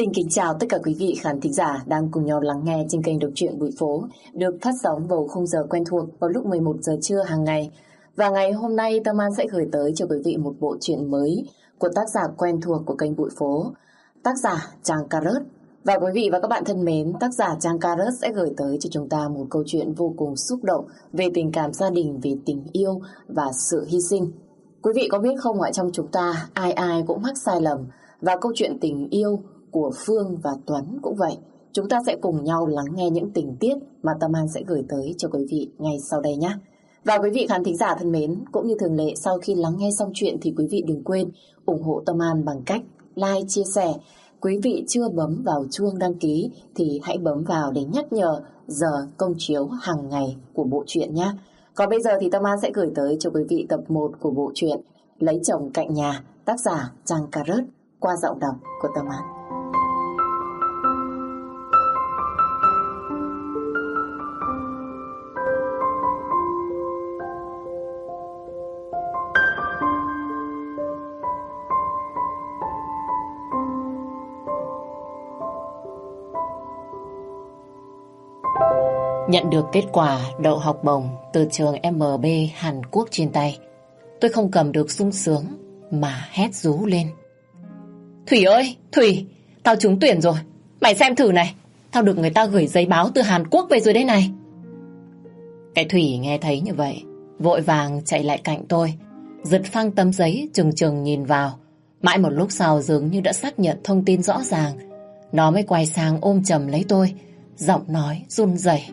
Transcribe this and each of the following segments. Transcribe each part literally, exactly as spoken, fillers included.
Xin kính chào tất cả quý vị khán thính giả đang cùng nhau lắng nghe trên kênh Đọc truyện Bụi Phố, được phát sóng vào khung giờ quen thuộc vào lúc mười một giờ trưa hàng ngày. Và ngày hôm nay Tâm An sẽ gửi tới cho quý vị một bộ truyện mới của tác giả quen thuộc của kênh Bụi Phố, tác giả Trang Carrot. Và quý vị và các bạn thân mến, tác giả Trang Carrot sẽ gửi tới cho chúng ta một câu chuyện vô cùng xúc động về tình cảm gia đình, về tình yêu và sự hy sinh. Quý vị có biết không ạ, trong chúng ta ai ai cũng mắc sai lầm, và câu chuyện tình yêu của Phương và Tuấn cũng vậy. Chúng ta sẽ cùng nhau lắng nghe những tình tiết mà Tâm An sẽ gửi tới cho quý vị ngay sau đây nhé. Và quý vị khán thính giả thân mến, cũng như thường lệ, sau khi lắng nghe xong chuyện thì quý vị đừng quên ủng hộ Tâm An bằng cách like, chia sẻ. Quý vị chưa bấm vào chuông đăng ký thì hãy bấm vào để nhắc nhở giờ công chiếu hàng ngày của bộ truyện nhé. Còn bây giờ thì Tâm An sẽ gửi tới cho quý vị tập một của bộ truyện Lấy chồng cạnh nhà, tác giả Trang Carrot, qua giọng đọc của Tâm An. Nhận được kết quả đậu học bổng từ trường em bê Hàn Quốc trên tay, tôi không cầm được sung sướng mà hét rú lên. Thủy ơi, Thủy, tao trúng tuyển rồi. Mày xem thử này, tao được người ta gửi giấy báo từ Hàn Quốc về rồi đây này. Cái Thủy nghe thấy như vậy, vội vàng chạy lại cạnh tôi, giật phăng tấm giấy chừng chừng nhìn vào. Mãi một lúc sau dường như đã xác nhận thông tin rõ ràng, nó mới quay sang ôm chầm lấy tôi, giọng nói run rẩy.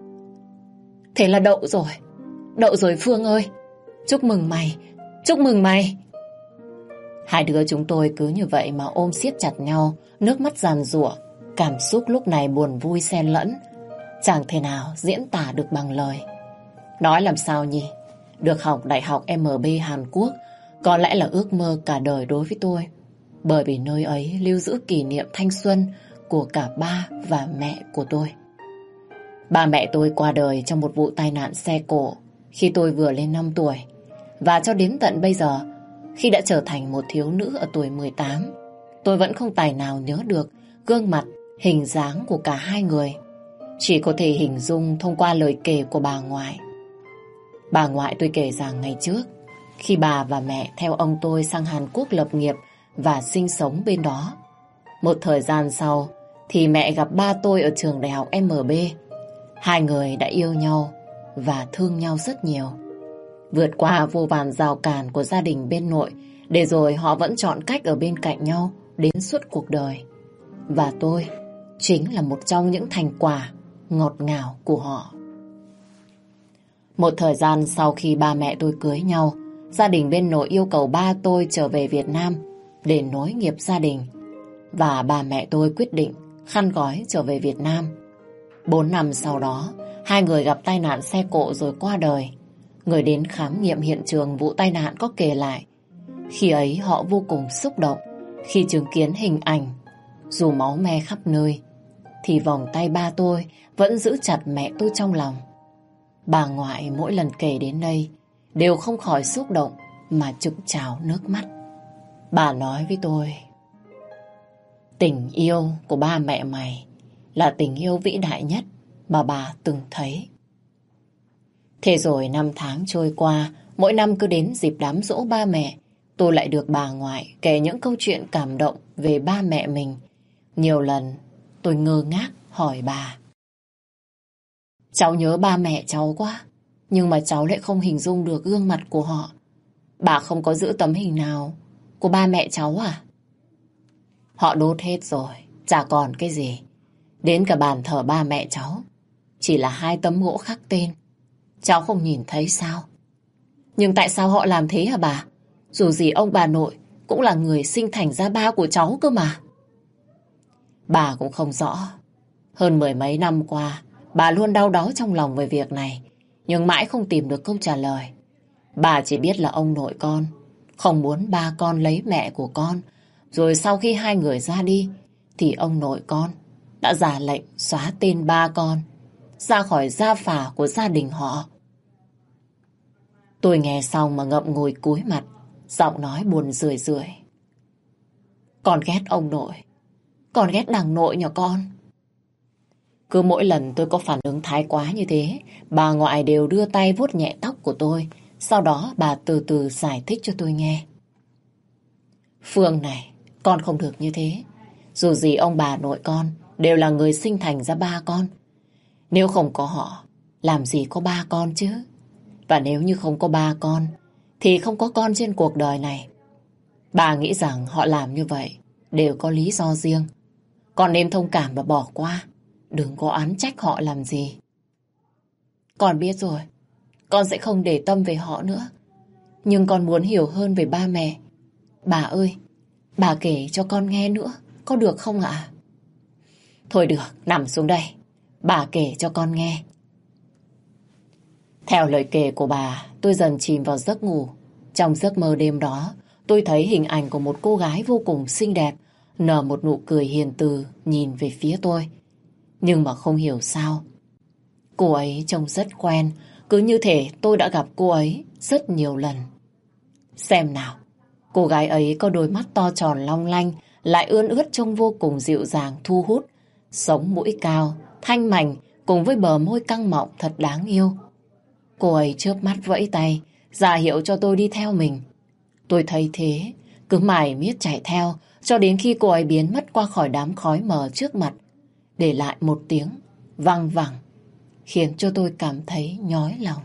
Thế là đậu rồi, đậu rồi Phương ơi. Chúc mừng mày, chúc mừng mày. Hai đứa chúng tôi cứ như vậy mà ôm siết chặt nhau, nước mắt giàn giụa, cảm xúc lúc này buồn vui xen lẫn, chẳng thể nào diễn tả được bằng lời. Nói làm sao nhỉ? Được học Đại học em bê Hàn Quốc có lẽ là ước mơ cả đời đối với tôi, bởi vì nơi ấy lưu giữ kỷ niệm thanh xuân của cả ba và mẹ của tôi. Ba mẹ tôi qua đời trong một vụ tai nạn xe cộ khi tôi vừa lên năm tuổi, và cho đến tận bây giờ, khi đã trở thành một thiếu nữ ở tuổi mười tám, tôi vẫn không tài nào nhớ được gương mặt, hình dáng của cả hai người. Chỉ có thể hình dung thông qua lời kể của bà ngoại. Bà ngoại tôi kể rằng ngày trước, khi bà và mẹ theo ông tôi sang Hàn Quốc lập nghiệp và sinh sống bên đó, một thời gian sau thì mẹ gặp ba tôi ở trường đại học em bê. Hai người đã yêu nhau và thương nhau rất nhiều, vượt qua vô vàn rào cản của gia đình bên nội, để rồi họ vẫn chọn cách ở bên cạnh nhau đến suốt cuộc đời. Và tôi chính là một trong những thành quả ngọt ngào của họ. Một thời gian sau khi ba mẹ tôi cưới nhau, gia đình bên nội yêu cầu ba tôi trở về Việt Nam để nối nghiệp gia đình. Và ba mẹ tôi quyết định khăn gói trở về Việt Nam. Bốn năm sau đó, hai người gặp tai nạn xe cộ rồi qua đời. Người đến khám nghiệm hiện trường vụ tai nạn có kể lại, khi ấy họ vô cùng xúc động khi chứng kiến hình ảnh, dù máu me khắp nơi, thì vòng tay ba tôi vẫn giữ chặt mẹ tôi trong lòng. Bà ngoại mỗi lần kể đến đây đều không khỏi xúc động mà trực trào nước mắt. Bà nói với tôi, tình yêu của ba mẹ mày là tình yêu vĩ đại nhất mà bà từng thấy. Thế rồi năm tháng trôi qua, mỗi năm cứ đến dịp đám giỗ ba mẹ, tôi lại được bà ngoại kể những câu chuyện cảm động về ba mẹ mình. Nhiều lần tôi ngơ ngác hỏi bà, cháu nhớ ba mẹ cháu quá, nhưng mà cháu lại không hình dung được gương mặt của họ. Bà không có giữ tấm hình nào của ba mẹ cháu à? Họ đốt hết rồi, chả còn cái gì. Đến cả bàn thờ ba mẹ cháu chỉ là hai tấm gỗ khắc tên. Cháu không nhìn thấy sao? Nhưng tại sao họ làm thế hả bà? Dù gì ông bà nội cũng là người sinh thành ra ba của cháu cơ mà. Bà cũng không rõ. Hơn mười mấy năm qua, bà luôn đau đáu trong lòng về việc này, nhưng mãi không tìm được câu trả lời. Bà chỉ biết là ông nội con không muốn ba con lấy mẹ của con, rồi sau khi hai người ra đi thì ông nội con đã ra lệnh xóa tên ba con ra khỏi gia phả của gia đình họ. Tôi nghe xong mà ngậm ngùi cúi mặt, giọng nói buồn rười rượi. Con ghét ông nội, Con ghét đằng nội nhỏ con. Cứ mỗi lần tôi có phản ứng thái quá như thế, bà ngoại đều đưa tay vuốt nhẹ tóc của tôi. Sau đó bà từ từ giải thích cho tôi nghe. Phương này, con không được như thế. Dù gì ông bà nội con đều là người sinh thành ra ba con. Nếu không có họ, làm gì có ba con chứ? Và nếu như không có ba con, thì không có con trên cuộc đời này. Bà nghĩ rằng họ làm như vậy đều có lý do riêng. Con nên thông cảm và bỏ qua. Đừng có oán trách họ làm gì. Con biết rồi. Con sẽ không để tâm về họ nữa. Nhưng con muốn hiểu hơn về ba mẹ. Bà ơi, bà kể cho con nghe nữa, có được không ạ? Thôi được, nằm xuống đây. Bà kể cho con nghe. Theo lời kể của bà, tôi dần chìm vào giấc ngủ. Trong giấc mơ đêm đó, tôi thấy hình ảnh của một cô gái vô cùng xinh đẹp, nở một nụ cười hiền từ nhìn về phía tôi. Nhưng mà không hiểu sao, cô ấy trông rất quen, cứ như thể tôi đã gặp cô ấy rất nhiều lần. Xem nào, cô gái ấy có đôi mắt to tròn long lanh, lại ươn ướt trông vô cùng dịu dàng thu hút, sống mũi cao, thanh mảnh cùng với bờ môi căng mọng thật đáng yêu. Cô ấy chớp mắt vẫy tay, ra hiệu cho tôi đi theo mình. Tôi thấy thế, cứ mải miết chạy theo cho đến khi cô ấy biến mất qua khỏi đám khói mờ trước mặt, để lại một tiếng vang vẳng, khiến cho tôi cảm thấy nhói lòng.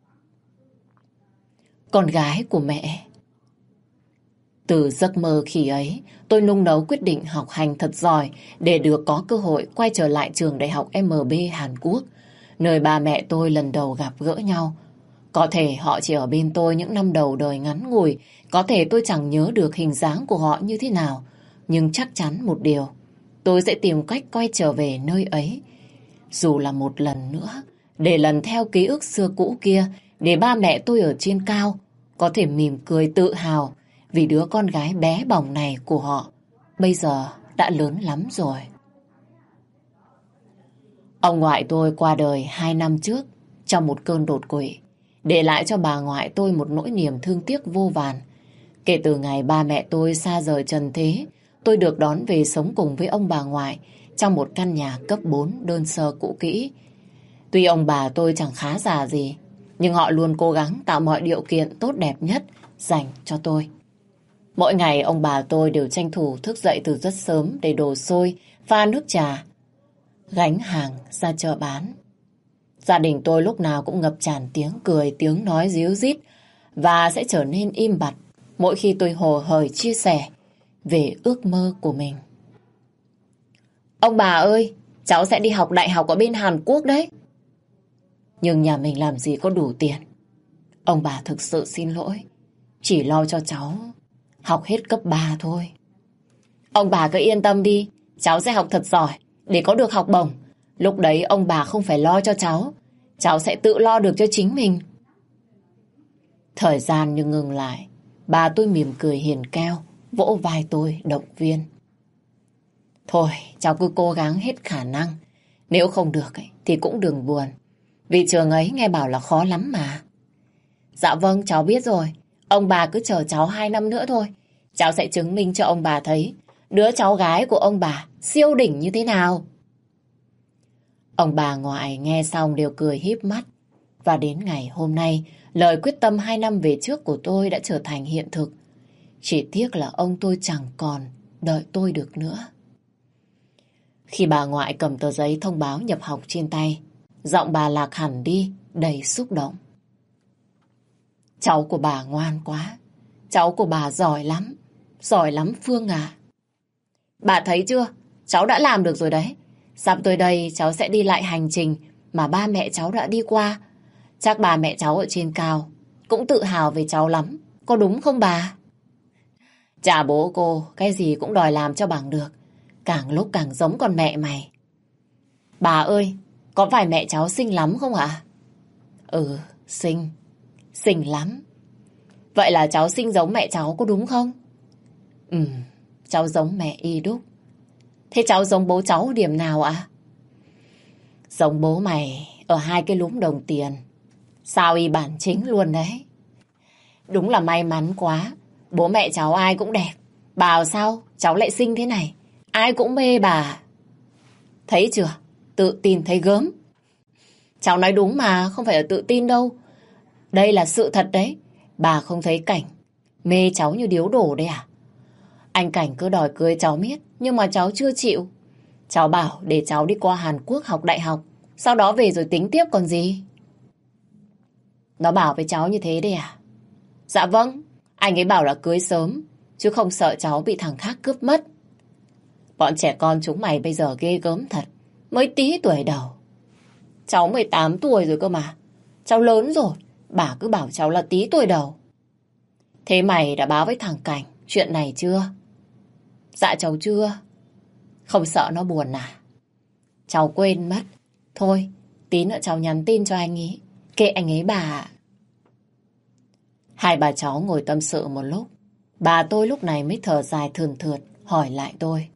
Con gái của mẹ. Từ giấc mơ khi ấy, tôi nung nấu quyết định học hành thật giỏi để được có cơ hội quay trở lại trường đại học em bê Hàn Quốc, nơi ba mẹ tôi lần đầu gặp gỡ nhau. Có thể họ chỉ ở bên tôi những năm đầu đời ngắn ngủi, có thể tôi chẳng nhớ được hình dáng của họ như thế nào, nhưng chắc chắn một điều, tôi sẽ tìm cách quay trở về nơi ấy, dù là một lần nữa, để lần theo ký ức xưa cũ kia, để ba mẹ tôi ở trên cao có thể mỉm cười tự hào vì đứa con gái bé bỏng này của họ bây giờ đã lớn lắm rồi. Ông ngoại tôi qua đời hai năm trước trong một cơn đột quỵ, để lại cho bà ngoại tôi một nỗi niềm thương tiếc vô vàn. Kể từ ngày ba mẹ tôi xa rời trần thế, tôi được đón về sống cùng với ông bà ngoại trong một căn nhà cấp bốn đơn sơ cũ kỹ. Tuy ông bà tôi chẳng khá giả gì, nhưng họ luôn cố gắng tạo mọi điều kiện tốt đẹp nhất dành cho tôi. Mỗi ngày ông bà tôi đều tranh thủ thức dậy từ rất sớm để đổ xôi, pha nước trà, gánh hàng ra chợ bán. Gia đình tôi lúc nào cũng ngập tràn tiếng cười, tiếng nói ríu rít, và sẽ trở nên im bặt mỗi khi tôi hồ hởi chia sẻ về ước mơ của mình. Ông bà ơi, cháu sẽ đi học đại học ở bên Hàn Quốc đấy. Nhưng nhà mình làm gì có đủ tiền. Ông bà thực sự xin lỗi, chỉ lo cho cháu học hết cấp ba thôi. Ông bà cứ yên tâm đi, cháu sẽ học thật giỏi để có được học bổng. Lúc đấy ông bà không phải lo cho cháu, cháu sẽ tự lo được cho chính mình. Thời gian như ngừng lại, bà tôi mỉm cười hiền keo, vỗ vai tôi động viên. Thôi, cháu cứ cố gắng hết khả năng. Nếu không được thì cũng đừng buồn, vì trường ấy nghe bảo là khó lắm mà. Dạ vâng, cháu biết rồi. Ông bà cứ chờ cháu hai năm nữa thôi. Cháu sẽ chứng minh cho ông bà thấy đứa cháu gái của ông bà siêu đỉnh như thế nào. Ông bà ngoại nghe xong đều cười híp mắt. Và đến ngày hôm nay, lời quyết tâm hai năm về trước của tôi đã trở thành hiện thực. Chỉ tiếc là ông tôi chẳng còn đợi tôi được nữa. Khi bà ngoại cầm tờ giấy thông báo nhập học trên tay, giọng bà lạc hẳn đi, đầy xúc động. Cháu của bà ngoan quá. Cháu của bà giỏi lắm. Giỏi lắm Phương à. Bà thấy chưa? Cháu đã làm được rồi đấy. Sắp tới đây cháu sẽ đi lại hành trình mà ba mẹ cháu đã đi qua. Chắc bà mẹ cháu ở trên cao cũng tự hào về cháu lắm. Có đúng không bà? Chà bố cô, cái gì cũng đòi làm cho bằng được. Càng lúc càng giống con mẹ mày. Bà ơi, có phải mẹ cháu xinh lắm không ạ? Ừ, xinh. Xinh lắm. Vậy là cháu xinh giống mẹ cháu có đúng không? Ừ, cháu giống mẹ y đúc. Thế cháu giống bố cháu điểm nào ạ? Giống bố mày ở hai cái lúm đồng tiền. Sao y bản chính luôn đấy. Đúng là may mắn quá. Bố mẹ cháu ai cũng đẹp. Bảo sao cháu lại xinh thế này? Ai cũng mê bà. Thấy chưa? Tự tin thấy gớm. Cháu nói đúng mà, không phải là tự tin đâu. Đây là sự thật đấy. Bà không thấy Cảnh mê cháu như điếu đổ đấy à? Anh Cảnh cứ đòi cưới cháu miết, nhưng mà cháu chưa chịu. Cháu bảo để cháu đi qua Hàn Quốc học đại học, sau đó về rồi tính tiếp còn gì. Nó bảo với cháu như thế đấy à? Dạ vâng, anh ấy bảo là cưới sớm, chứ không sợ cháu bị thằng khác cướp mất. Bọn trẻ con chúng mày bây giờ ghê gớm thật, mới tí tuổi đầu. Cháu mười tám tuổi rồi cơ mà, cháu lớn rồi, bà cứ bảo cháu là tí tuổi đầu. Thế mày đã báo với thằng Cảnh chuyện này chưa? Dạ cháu chưa. Không sợ nó buồn à? Cháu quên mất. Thôi, tí nữa cháu nhắn tin cho anh ấy. Kệ anh ấy bà ạ. Hai bà cháu ngồi tâm sự một lúc. Bà tôi lúc này mới thở dài thườn thượt hỏi lại tôi.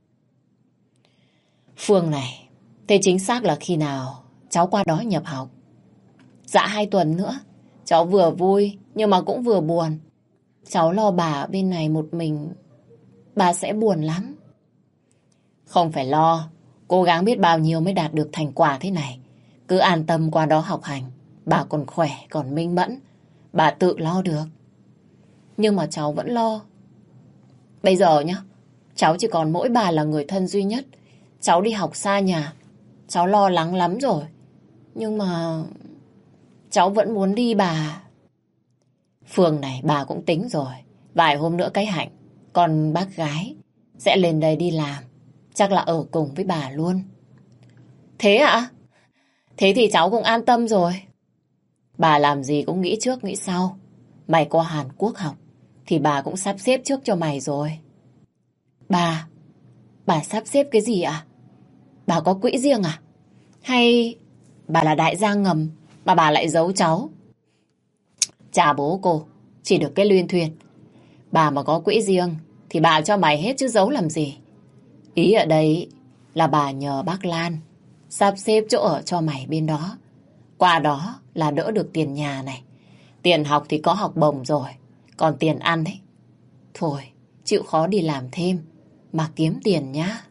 Phương này, thế chính xác là khi nào cháu qua đó nhập học? Dạ hai tuần nữa. Cháu vừa vui nhưng mà cũng vừa buồn. Cháu lo bà ở bên này một mình, bà sẽ buồn lắm. Không phải lo, cố gắng biết bao nhiêu mới đạt được thành quả thế này. Cứ an tâm qua đó học hành. Bà còn khỏe, còn minh mẫn, bà tự lo được. Nhưng mà cháu vẫn lo. Bây giờ nhá, cháu chỉ còn mỗi bà là người thân duy nhất. Cháu đi học xa nhà, cháu lo lắng lắm rồi. Nhưng mà cháu vẫn muốn đi bà. Phương này, bà cũng tính rồi. Vài hôm nữa cái Hạnh, còn bác gái sẽ lên đây đi làm. Chắc là ở cùng với bà luôn. Thế ạ? Thế thì cháu cũng an tâm rồi. Bà làm gì cũng nghĩ trước nghĩ sau. Mày qua Hàn Quốc học thì bà cũng sắp xếp trước cho mày rồi. Bà, bà sắp xếp cái gì ạ? Bà có quỹ riêng à? Hay bà là đại gia ngầm mà bà lại giấu cháu? Chà bố cô, chỉ được cái luyên thuyên. Bà mà có quỹ riêng thì bà cho mày hết chứ giấu làm gì. Ý ở đây là bà nhờ bác Lan sắp xếp chỗ ở cho mày bên đó. Qua đó là đỡ được tiền nhà này. Tiền học thì có học bổng rồi. Còn tiền ăn ấy, thôi chịu khó đi làm thêm mà kiếm tiền nhá.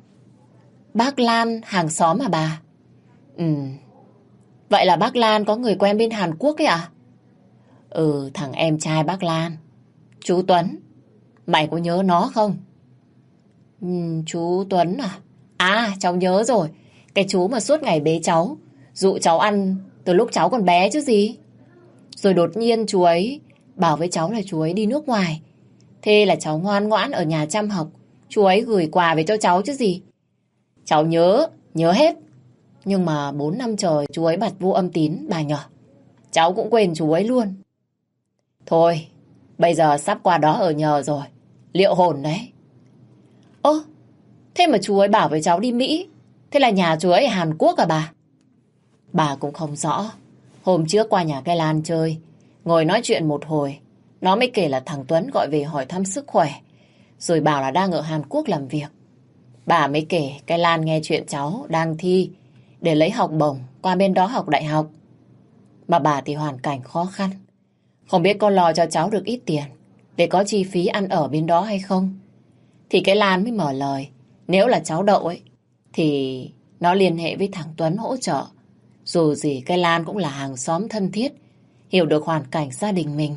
Bác Lan hàng xóm à bà? Ừ. Vậy là bác Lan có người quen bên Hàn Quốc ấy à? Ừ, thằng em trai bác Lan, chú Tuấn. Mày có nhớ nó không? Ừ, chú Tuấn à? À, cháu nhớ rồi. Cái chú mà suốt ngày bế cháu, dụ cháu ăn từ lúc cháu còn bé chứ gì. Rồi đột nhiên chú ấy bảo với cháu là chú ấy đi nước ngoài. Thế là cháu ngoan ngoãn ở nhà chăm học. Chú ấy gửi quà về cho cháu chứ gì. Cháu nhớ, nhớ hết. Nhưng mà bốn năm trời chú ấy bật vô âm tín bà nhỏ. Cháu cũng quên chú ấy luôn. Thôi, bây giờ sắp qua đó ở nhờ rồi. Liệu hồn đấy. Ơ, thế mà chú ấy bảo với cháu đi Mỹ. Thế là nhà chú ấy ở Hàn Quốc à bà? Bà cũng không rõ. Hôm trước qua nhà cái Lan chơi, ngồi nói chuyện một hồi, nó mới kể là thằng Tuấn gọi về hỏi thăm sức khỏe, rồi bảo là đang ở Hàn Quốc làm việc. Bà mới kể cái Lan nghe chuyện cháu đang thi để lấy học bổng qua bên đó học đại học. Mà bà thì hoàn cảnh khó khăn, không biết có lo cho cháu được ít tiền để có chi phí ăn ở bên đó hay không. Thì cái Lan mới mở lời, nếu là cháu đậu ấy thì nó liên hệ với thằng Tuấn hỗ trợ. Dù gì cái Lan cũng là hàng xóm thân thiết, hiểu được hoàn cảnh gia đình mình.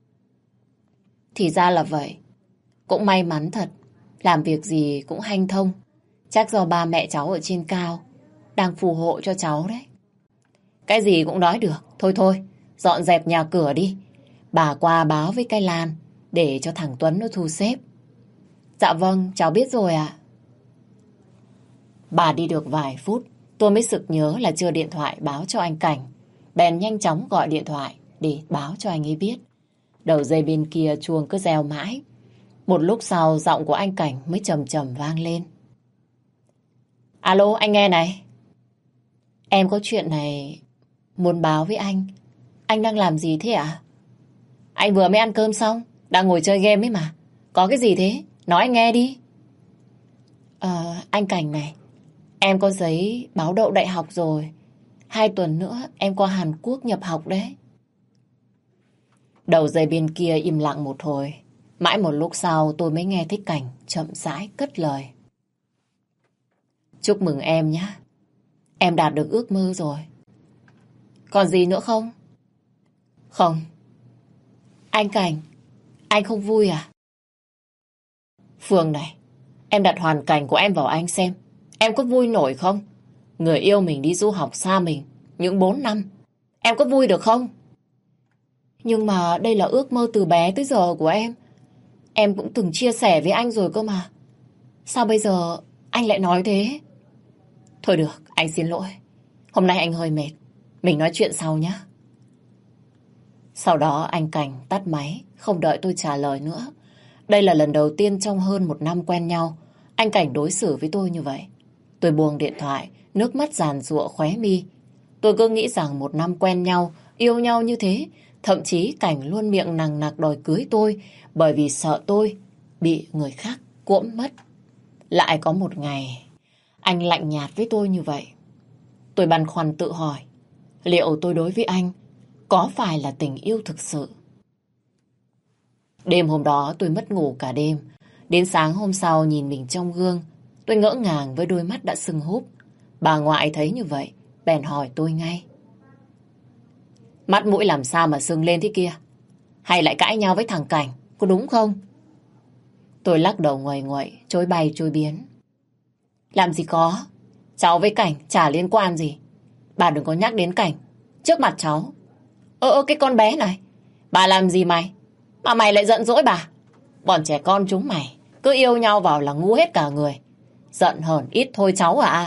Thì ra là vậy. Cũng may mắn thật, làm việc gì cũng hanh thông. Chắc do ba mẹ cháu ở trên cao đang phù hộ cho cháu đấy. Cái gì cũng nói được. Thôi thôi, dọn dẹp nhà cửa đi. Bà qua báo với cái Lan để cho thằng Tuấn nó thu xếp. Dạ vâng, cháu biết rồi ạ. Bà đi được vài phút, tôi mới sực nhớ là chưa điện thoại báo cho anh Cảnh. Bèn nhanh chóng gọi điện thoại để báo cho anh ấy biết. Đầu dây bên kia chuông cứ reo mãi. Một lúc sau giọng của anh Cảnh mới trầm trầm vang lên. Alo, anh nghe này. Em có chuyện này muốn báo với anh. Anh đang làm gì thế ạ? Anh vừa mới ăn cơm xong, đang ngồi chơi game ấy mà. Có cái gì thế? Nói anh nghe đi. Ờ, anh Cảnh này, em có giấy báo đậu đại học rồi. Hai tuần nữa em qua Hàn Quốc nhập học đấy. Đầu dây bên kia im lặng một hồi. Mãi một lúc sau tôi mới nghe thấy Cảnh chậm rãi cất lời. Chúc mừng em nhé. Em đạt được ước mơ rồi. Còn gì nữa không? Không. Anh Cảnh, anh không vui à? Phương này, em đặt hoàn cảnh của em vào anh xem. Em có vui nổi không? Người yêu mình đi du học xa mình những bốn năm. Em có vui được không? Nhưng mà đây là ước mơ từ bé tới giờ của em. Em cũng từng chia sẻ với anh rồi cơ mà. Sao bây giờ anh lại nói thế? Thôi được, anh xin lỗi. Hôm nay anh hơi mệt. Mình nói chuyện sau nhé. Sau đó anh Cảnh tắt máy, không đợi tôi trả lời nữa. Đây là lần đầu tiên trong hơn một năm quen nhau, anh Cảnh đối xử với tôi như vậy. Tôi buông điện thoại, nước mắt giàn giụa khóe mi. Tôi cứ nghĩ rằng một năm quen nhau, yêu nhau như thế, thậm chí Cảnh luôn miệng nằng nặc đòi cưới tôi bởi vì sợ tôi bị người khác cuỗm mất. Lại có một ngày, anh lạnh nhạt với tôi như vậy. Tôi băn khoăn tự hỏi, liệu tôi đối với anh có phải là tình yêu thực sự? Đêm hôm đó tôi mất ngủ cả đêm. Đến sáng hôm sau nhìn mình trong gương, tôi ngỡ ngàng với đôi mắt đã sưng húp. Bà ngoại thấy như vậy, bèn hỏi tôi ngay. Mắt mũi làm sao mà sưng lên thế kia? Hay lại cãi nhau với thằng Cảnh, có đúng không? Tôi lắc đầu nguầy nguậy, chối bay chối biến. Làm gì có, cháu với Cảnh chả liên quan gì. Bà đừng có nhắc đến Cảnh trước mặt cháu. Ơ ơ cái con bé này, bà làm gì mày? Mà mày lại giận dỗi bà. Bọn trẻ con chúng mày cứ yêu nhau vào là ngu hết cả người. Giận hờn ít thôi cháu ạ.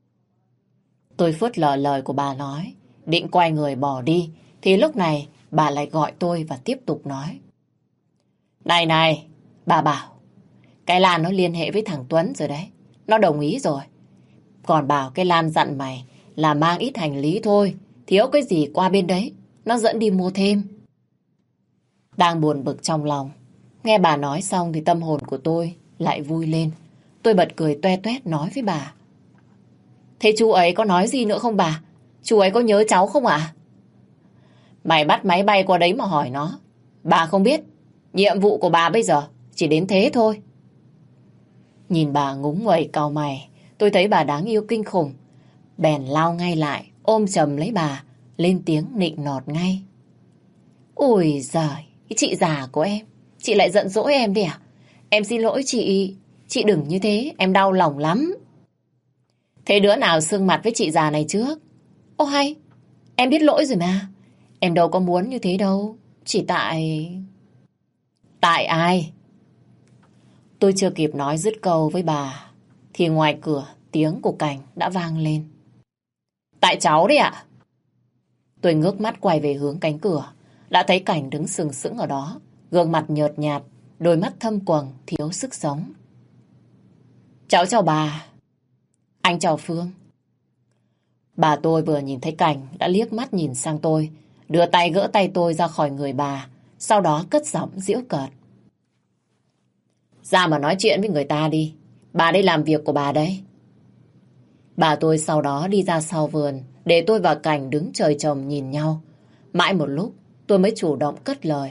Tôi phớt lờ lời của bà nói, định quay người bỏ đi, thì lúc này bà lại gọi tôi và tiếp tục nói. Này này, bà bảo, cái Lan nó liên hệ với thằng Tuấn rồi đấy. Nó đồng ý rồi. Còn bảo cái Lan dặn mày là mang ít hành lý thôi, thiếu cái gì qua bên đấy, nó dẫn đi mua thêm. Đang buồn bực trong lòng, nghe bà nói xong thì tâm hồn của tôi lại vui lên. Tôi bật cười toe toét nói với bà. Thế chú ấy có nói gì nữa không bà? Chú ấy có nhớ cháu không ạ? Mày bắt máy bay qua đấy mà hỏi nó. Bà không biết. Nhiệm vụ của bà bây giờ chỉ đến thế thôi. Nhìn bà ngúng nguẩy cau mày, tôi thấy bà đáng yêu kinh khủng. Bèn lao ngay lại, ôm chầm lấy bà, lên tiếng nịnh nọt ngay. Ôi giời, cái chị già của em, chị lại giận dỗi em đi à? Em xin lỗi chị, chị đừng như thế, em đau lòng lắm. Thế đứa nào sưng mặt với chị già này trước? Ô hay, em biết lỗi rồi mà. Em đâu có muốn như thế đâu, chỉ tại... Tại ai? Tôi chưa kịp nói dứt câu với bà, thì ngoài cửa tiếng của Cảnh đã vang lên. Tại cháu đấy ạ. Tôi ngước mắt quay về hướng cánh cửa, đã thấy Cảnh đứng sừng sững ở đó, gương mặt nhợt nhạt, đôi mắt thâm quầng, thiếu sức sống. Cháu chào bà. Anh chào Phương. Bà tôi vừa nhìn thấy Cảnh đã liếc mắt nhìn sang tôi, đưa tay gỡ tay tôi ra khỏi người bà, sau đó cất giọng giễu cợt. Ra mà nói chuyện với người ta đi, bà đây làm việc của bà đấy. Bà tôi sau đó đi ra sau vườn, để tôi và Cảnh đứng trời trồng nhìn nhau. Mãi một lúc, tôi mới chủ động cất lời.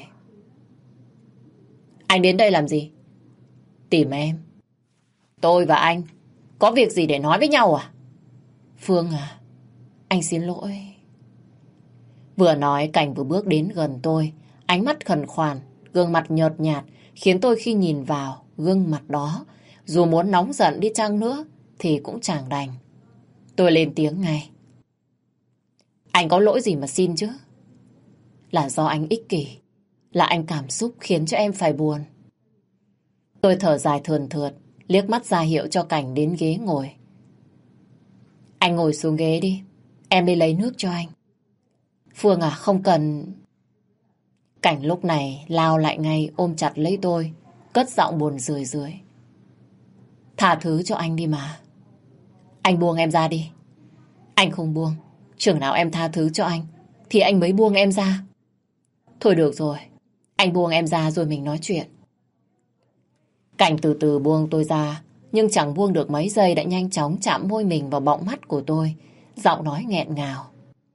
Anh đến đây làm gì? Tìm em. Tôi và anh có việc gì để nói với nhau à? Phương à, anh xin lỗi. Vừa nói Cảnh vừa bước đến gần tôi, ánh mắt khẩn khoản, gương mặt nhợt nhạt, khiến tôi khi nhìn vào gương mặt đó, dù muốn nóng giận đi chăng nữa thì cũng chẳng đành. Tôi lên tiếng ngay. Anh có lỗi gì mà xin chứ? Là do anh ích kỷ, là anh cảm xúc khiến cho em phải buồn. Tôi thở dài thườn thượt, liếc mắt ra hiệu cho Cảnh đến ghế ngồi. Anh ngồi xuống ghế đi, em đi lấy nước cho anh. Phương à, không cần... Cảnh lúc này lao lại ngay ôm chặt lấy tôi, cất giọng buồn rười rượi. Tha thứ cho anh đi mà. Anh buông em ra đi. Anh không buông, chừng nào em tha thứ cho anh thì anh mới buông em ra. Thôi được rồi, anh buông em ra rồi mình nói chuyện. Cảnh từ từ buông tôi ra, nhưng chẳng buông được mấy giây đã nhanh chóng chạm môi mình vào bọng mắt của tôi, giọng nói nghẹn ngào.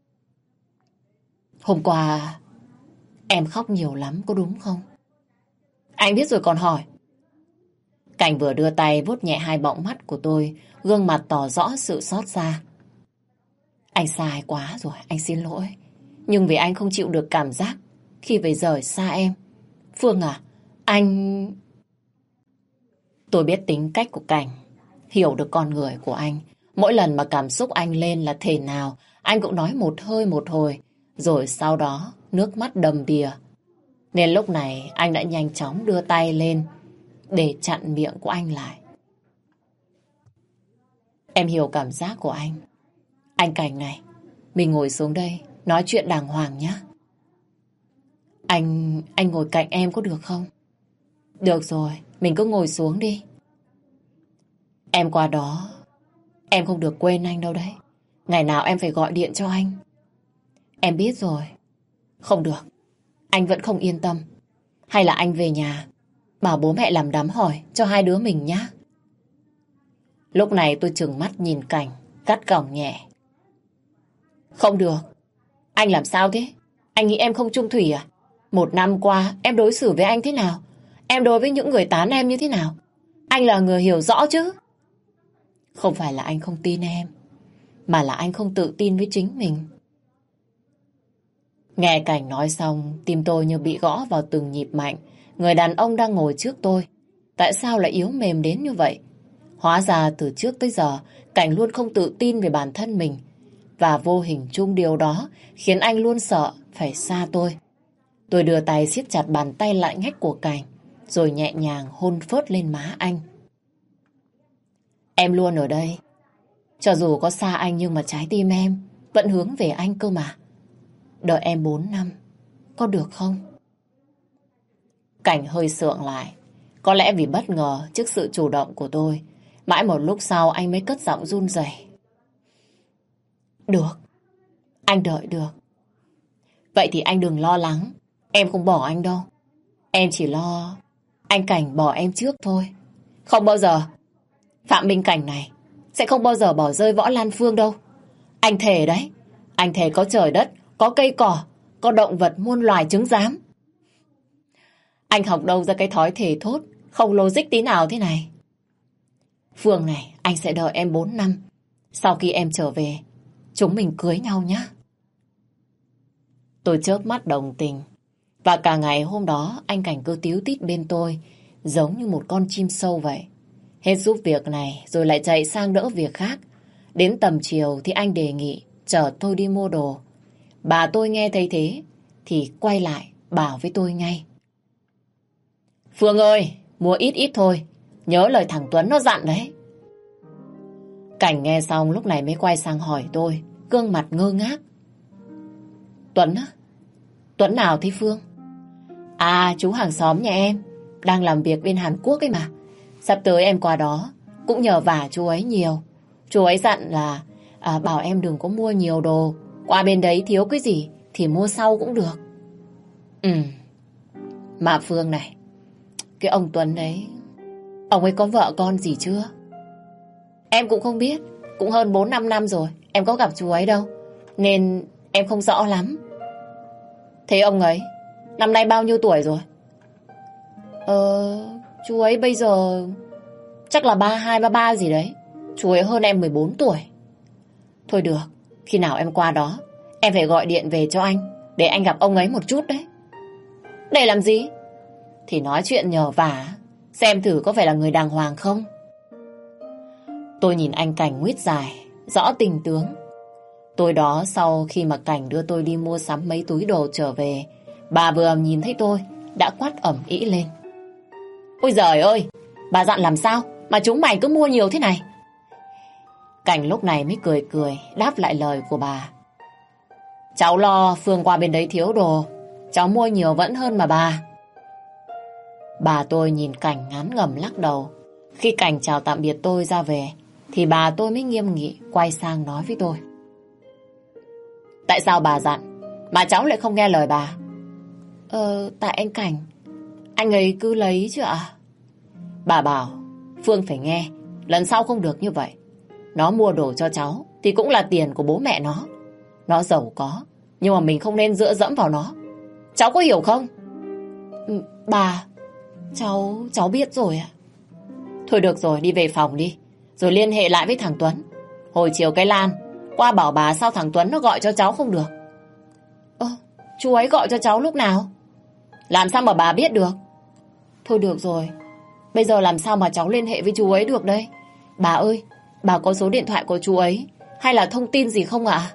Hôm qua em khóc nhiều lắm có đúng không? Anh biết rồi còn hỏi. Cảnh vừa đưa tay vuốt nhẹ hai bọng mắt của tôi, gương mặt tỏ rõ sự xót xa. Anh sai quá rồi, anh xin lỗi. Nhưng vì anh không chịu được cảm giác khi phải rời xa em. Phương à, anh... Tôi biết tính cách của Cảnh, hiểu được con người của anh. Mỗi lần mà cảm xúc anh lên là thể nào, anh cũng nói một hơi một hồi, rồi sau đó nước mắt đầm đìa. Nên lúc này anh đã nhanh chóng đưa tay lên để chặn miệng của anh lại. Em hiểu cảm giác của anh. Anh Cảnh này, mình ngồi xuống đây, nói chuyện đàng hoàng nhé. Anh, anh ngồi cạnh em có được không? Được rồi, mình cứ ngồi xuống đi. Em qua đó, em không được quên anh đâu đấy. Ngày nào em phải gọi điện cho anh. Em biết rồi. Không được, anh vẫn không yên tâm. Hay là anh về nhà, bảo bố mẹ làm đám hỏi cho hai đứa mình nhé. Lúc này tôi trừng mắt nhìn Cảnh, cắt cỏng nhẹ. Không được. Anh làm sao thế? Anh nghĩ em không chung thủy à? Một năm qua em đối xử với anh thế nào? Em đối với những người tán em như thế nào? Anh là người hiểu rõ chứ. Không phải là anh không tin em, mà là anh không tự tin với chính mình. Nghe Cảnh nói xong, tim tôi như bị gõ vào từng nhịp mạnh. Người đàn ông đang ngồi trước tôi, tại sao lại yếu mềm đến như vậy? Hóa ra từ trước tới giờ, Cảnh luôn không tự tin về bản thân mình. Và vô hình chung điều đó khiến anh luôn sợ phải xa tôi. Tôi đưa tay siết chặt bàn tay lạnh ngắt của Cảnh, rồi nhẹ nhàng hôn phớt lên má anh. Em luôn ở đây. Cho dù có xa anh nhưng mà trái tim em vẫn hướng về anh cơ mà. Đợi em bốn năm, có được không? Cảnh hơi sượng lại. Có lẽ vì bất ngờ trước sự chủ động của tôi. Mãi một lúc sau anh mới cất giọng run rẩy. Được, anh đợi được. Vậy thì anh đừng lo lắng. Em không bỏ anh đâu. Em chỉ lo anh Cảnh bỏ em trước thôi. Không bao giờ. Phạm Minh Cảnh này sẽ không bao giờ bỏ rơi Võ Lan Phương đâu. Anh thề đấy. Anh thề có trời đất, có cây cỏ, có động vật muôn loài chứng giám. Anh học đâu ra cái thói thề thốt không logic tí nào thế này. Phương này, anh sẽ đợi em bốn năm. Sau khi em trở về, chúng mình cưới nhau nhé. Tôi chớp mắt đồng tình. Và cả ngày hôm đó anh Cảnh cứ tíu tít bên tôi, giống như một con chim sâu vậy. Hết giúp việc này rồi lại chạy sang đỡ việc khác. Đến tầm chiều thì anh đề nghị chở tôi đi mua đồ. Bà tôi nghe thấy thế thì quay lại bảo với tôi ngay. Phương ơi, mua ít ít thôi. Nhớ lời thằng Tuấn nó dặn đấy. Cảnh nghe xong lúc này mới quay sang hỏi tôi, gương mặt ngơ ngác. Tuấn á? Tuấn nào thế Phương? À, chú hàng xóm nhà em, đang làm việc bên Hàn Quốc ấy mà. Sắp tới em qua đó, cũng nhờ vả chú ấy nhiều. Chú ấy dặn là à, bảo em đừng có mua nhiều đồ. Qua bên đấy thiếu cái gì thì mua sau cũng được. Ừ. Mà Phương này, cái ông Tuấn đấy, ông ấy có vợ con gì chưa? Em cũng không biết. Cũng hơn bốn năm năm rồi, em có gặp chú ấy đâu, nên em không rõ lắm. Thế ông ấy năm nay bao nhiêu tuổi rồi? Ờ, chú ấy bây giờ chắc là ba hai, ba ba gì đấy. Chú ấy hơn em mười bốn tuổi. Thôi được, khi nào em qua đó, em phải gọi điện về cho anh, để anh gặp ông ấy một chút đấy. Để làm gì? Thì nói chuyện nhờ vả, xem thử có phải là người đàng hoàng không. Tôi nhìn anh Cảnh nguyết dài, rõ tình tướng. Tối đó sau khi mà Cảnh đưa tôi đi mua sắm mấy túi đồ trở về, bà vừa nhìn thấy tôi đã quát ầm ĩ lên. Ôi giời ơi, bà dặn làm sao mà chúng mày cứ mua nhiều thế này? Cảnh lúc này mới cười cười đáp lại lời của bà. Cháu lo Phương qua bên đấy thiếu đồ, cháu mua nhiều vẫn hơn mà bà. Bà tôi nhìn Cảnh ngán ngẩm lắc đầu. Khi Cảnh chào tạm biệt tôi ra về thì bà tôi mới nghiêm nghị quay sang nói với tôi. Tại sao bà dặn mà cháu lại không nghe lời bà? Ờ, tại anh Cảnh, anh ấy cứ lấy chứ ạ. Bà bảo Phương phải nghe, lần sau không được như vậy. Nó mua đồ cho cháu thì cũng là tiền của bố mẹ nó. Nó giàu có, nhưng mà mình không nên dựa dẫm vào nó. Cháu có hiểu không? Ừ, bà, cháu cháu biết rồi ạ. Thôi được rồi, đi về phòng đi. Rồi liên hệ lại với thằng Tuấn. Hồi chiều cái Lan qua bảo bà sao thằng Tuấn nó gọi cho cháu không được. Ơ, chú ấy gọi cho cháu lúc nào? Làm sao mà bà biết được? Thôi được rồi, bây giờ làm sao mà cháu liên hệ với chú ấy được đây? Bà ơi, bà có số điện thoại của chú ấy hay là thông tin gì không ạ?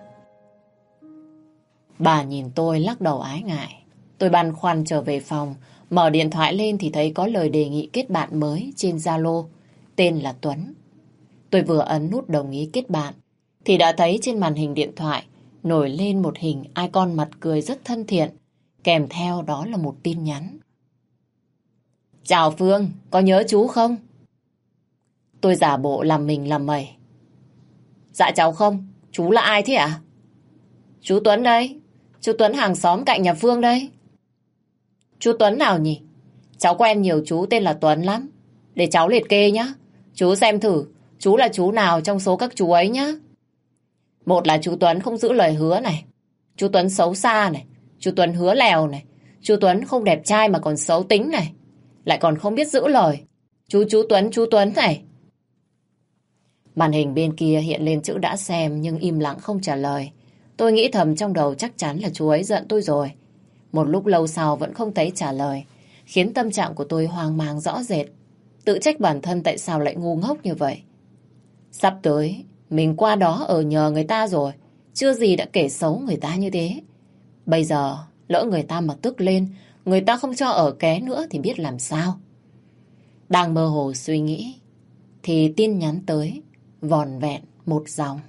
Bà nhìn tôi lắc đầu ái ngại. Tôi băn khoăn trở về phòng, mở điện thoại lên thì thấy có lời đề nghị kết bạn mới trên Zalo, tên là Tuấn. Tôi vừa ấn nút đồng ý kết bạn thì đã thấy trên màn hình điện thoại nổi lên một hình icon mặt cười rất thân thiện, kèm theo đó là một tin nhắn. Chào Phương, có nhớ chú không? Tôi giả bộ làm mình làm mẩy. Dạ cháu không, chú là ai thế ạ? Chú Tuấn đây, chú Tuấn hàng xóm cạnh nhà Phương đây. Chú Tuấn nào nhỉ? Cháu quen nhiều chú tên là Tuấn lắm. Để cháu liệt kê nhá. Chú xem thử, chú là chú nào trong số các chú ấy nhá. Một là chú Tuấn không giữ lời hứa này. Chú Tuấn xấu xa này. Chú Tuấn hứa lèo này. Chú Tuấn không đẹp trai mà còn xấu tính này. Lại còn không biết giữ lời. Chú chú Tuấn chú Tuấn này. Màn hình bên kia hiện lên chữ đã xem nhưng im lặng không trả lời. Tôi nghĩ thầm trong đầu chắc chắn là chú ấy giận tôi rồi. Một lúc lâu sau vẫn không thấy trả lời, khiến tâm trạng của tôi hoang mang rõ rệt. Tự trách bản thân tại sao lại ngu ngốc như vậy. Sắp tới, mình qua đó ở nhờ người ta rồi, chưa gì đã kể xấu người ta như thế. Bây giờ, lỡ người ta mà tức lên, người ta không cho ở ké nữa thì biết làm sao. Đang mơ hồ suy nghĩ, thì tin nhắn tới, vòn vẹn một dòng.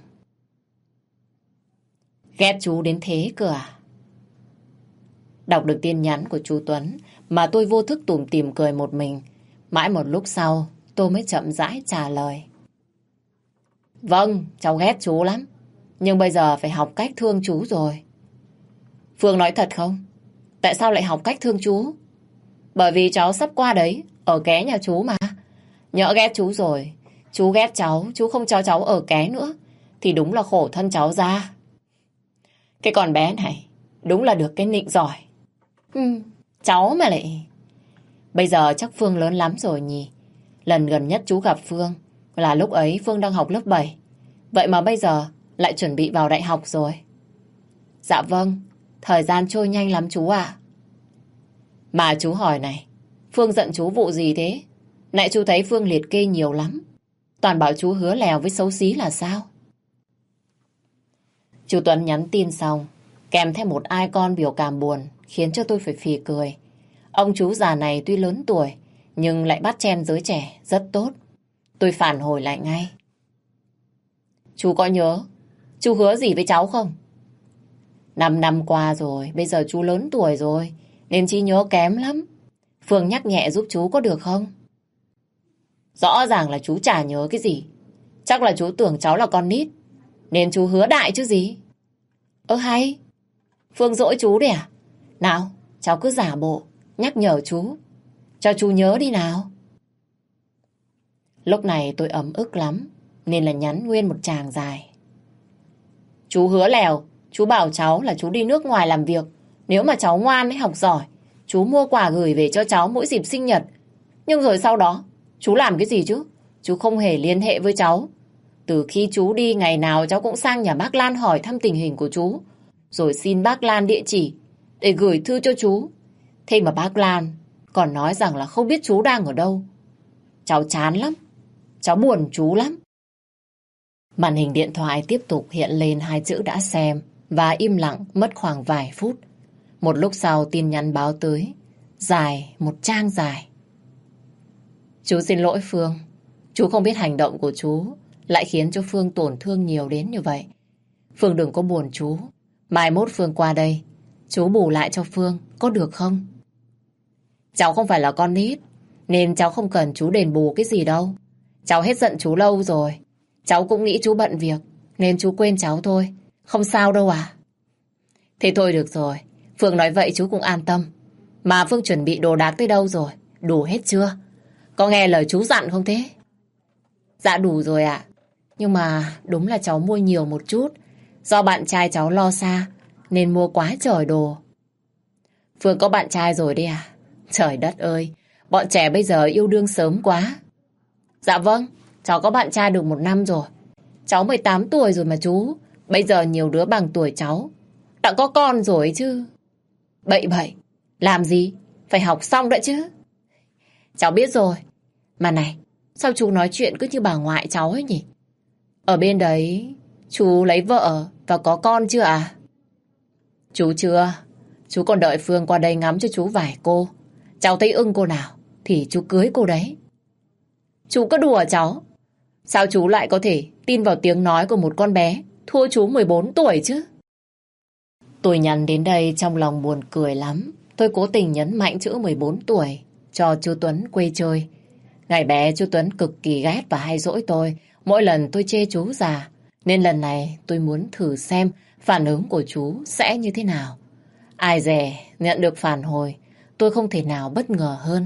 Ghét chú đến thế cơ à? Đọc được tin nhắn của chú Tuấn mà tôi vô thức tủm tỉm cười một mình. Mãi một lúc sau tôi mới chậm rãi trả lời. Vâng, cháu ghét chú lắm. Nhưng bây giờ phải học cách thương chú rồi. Phương nói thật không? Tại sao lại học cách thương chú? Bởi vì cháu sắp qua đấy, ở ké nhà chú mà. Nhỡ ghét chú rồi, chú ghét cháu, chú không cho cháu ở ké nữa, thì đúng là khổ thân cháu ra. Cái con bé này, đúng là được cái nịnh giỏi. Ừ, cháu mà lại... Bây giờ chắc Phương lớn lắm rồi nhỉ? Lần gần nhất chú gặp Phương là lúc ấy Phương đang học lớp bảy. Vậy mà bây giờ lại chuẩn bị vào đại học rồi. Dạ vâng, thời gian trôi nhanh lắm chú ạ. Mà chú hỏi này, Phương giận chú vụ gì thế? Nãy chú thấy Phương liệt kê nhiều lắm. Toàn bảo chú hứa lèo với xấu xí là sao? Chú Tuấn nhắn tin xong, kèm theo một icon biểu cảm buồn, khiến cho tôi phải phì cười. Ông chú già này tuy lớn tuổi, nhưng lại bắt chen giới trẻ, rất tốt. Tôi phản hồi lại ngay. Chú có nhớ, chú hứa gì với cháu không? Năm năm qua rồi, bây giờ chú lớn tuổi rồi, nên trí nhớ kém lắm. Phương nhắc nhẹ giúp chú có được không? Rõ ràng là chú chả nhớ cái gì. Chắc là chú tưởng cháu là con nít, nên chú hứa đại chứ gì. Ơ hay, Phương dỗi chú đấy à? Nào, cháu cứ giả bộ, nhắc nhở chú. Cho chú nhớ đi nào. Lúc này tôi ấm ức lắm, nên là nhắn nguyên một tràng dài. Chú hứa lèo, chú bảo cháu là chú đi nước ngoài làm việc. Nếu mà cháu ngoan hay học giỏi, chú mua quà gửi về cho cháu mỗi dịp sinh nhật. Nhưng rồi sau đó, chú làm cái gì chứ? Chú không hề liên hệ với cháu. Từ khi chú đi ngày nào cháu cũng sang nhà bác Lan hỏi thăm tình hình của chú. Rồi xin bác Lan địa chỉ để gửi thư cho chú. Thế mà bác Lan còn nói rằng là không biết chú đang ở đâu. Cháu chán lắm. Cháu buồn chú lắm. Màn hình điện thoại tiếp tục hiện lên hai chữ đã xem và im lặng mất khoảng vài phút. Một lúc sau tin nhắn báo tới. Dài, một trang dài. Chú xin lỗi Phương. Chú không biết hành động của chú lại khiến cho Phương tổn thương nhiều đến như vậy. Phương đừng có buồn chú. Mai mốt Phương qua đây, chú bù lại cho Phương, có được không? Cháu không phải là con nít, nên cháu không cần chú đền bù cái gì đâu. Cháu hết giận chú lâu rồi. Cháu cũng nghĩ chú bận việc, nên chú quên cháu thôi. Không sao đâu à? Thế thôi được rồi. Phương nói vậy chú cũng an tâm. Mà Phương chuẩn bị đồ đạc tới đâu rồi? Đủ hết chưa? Có nghe lời chú dặn không thế? Dạ đủ rồi ạ. Nhưng mà đúng là cháu mua nhiều một chút. Do bạn trai cháu lo xa, nên mua quá trời đồ. Phương có bạn trai rồi đấy à? Trời đất ơi, bọn trẻ bây giờ yêu đương sớm quá. Dạ vâng, cháu có bạn trai được một năm rồi. Cháu mười tám tuổi rồi mà chú. Bây giờ nhiều đứa bằng tuổi cháu đã có con rồi ấy chứ. Bậy bậy, làm gì? Phải học xong đã chứ. Cháu biết rồi. Mà này, sao chú nói chuyện cứ như bà ngoại cháu ấy nhỉ? Ở bên đấy, chú lấy vợ và có con chưa à? Chú chưa. Chú còn đợi Phương qua đây ngắm cho chú vài cô. Cháu thấy ưng cô nào thì chú cưới cô đấy. Chú có đùa cháu. Sao chú lại có thể tin vào tiếng nói của một con bé thua chú mười bốn tuổi chứ? Tôi nhắn đến đây trong lòng buồn cười lắm. Tôi cố tình nhấn mạnh chữ mười bốn tuổi cho chú Tuấn quê chơi. Ngày bé chú Tuấn cực kỳ ghét và hay dỗi tôi. Mỗi lần tôi chê chú già. Nên lần này tôi muốn thử xem phản ứng của chú sẽ như thế nào. Ai dè nhận được phản hồi, tôi không thể nào bất ngờ hơn.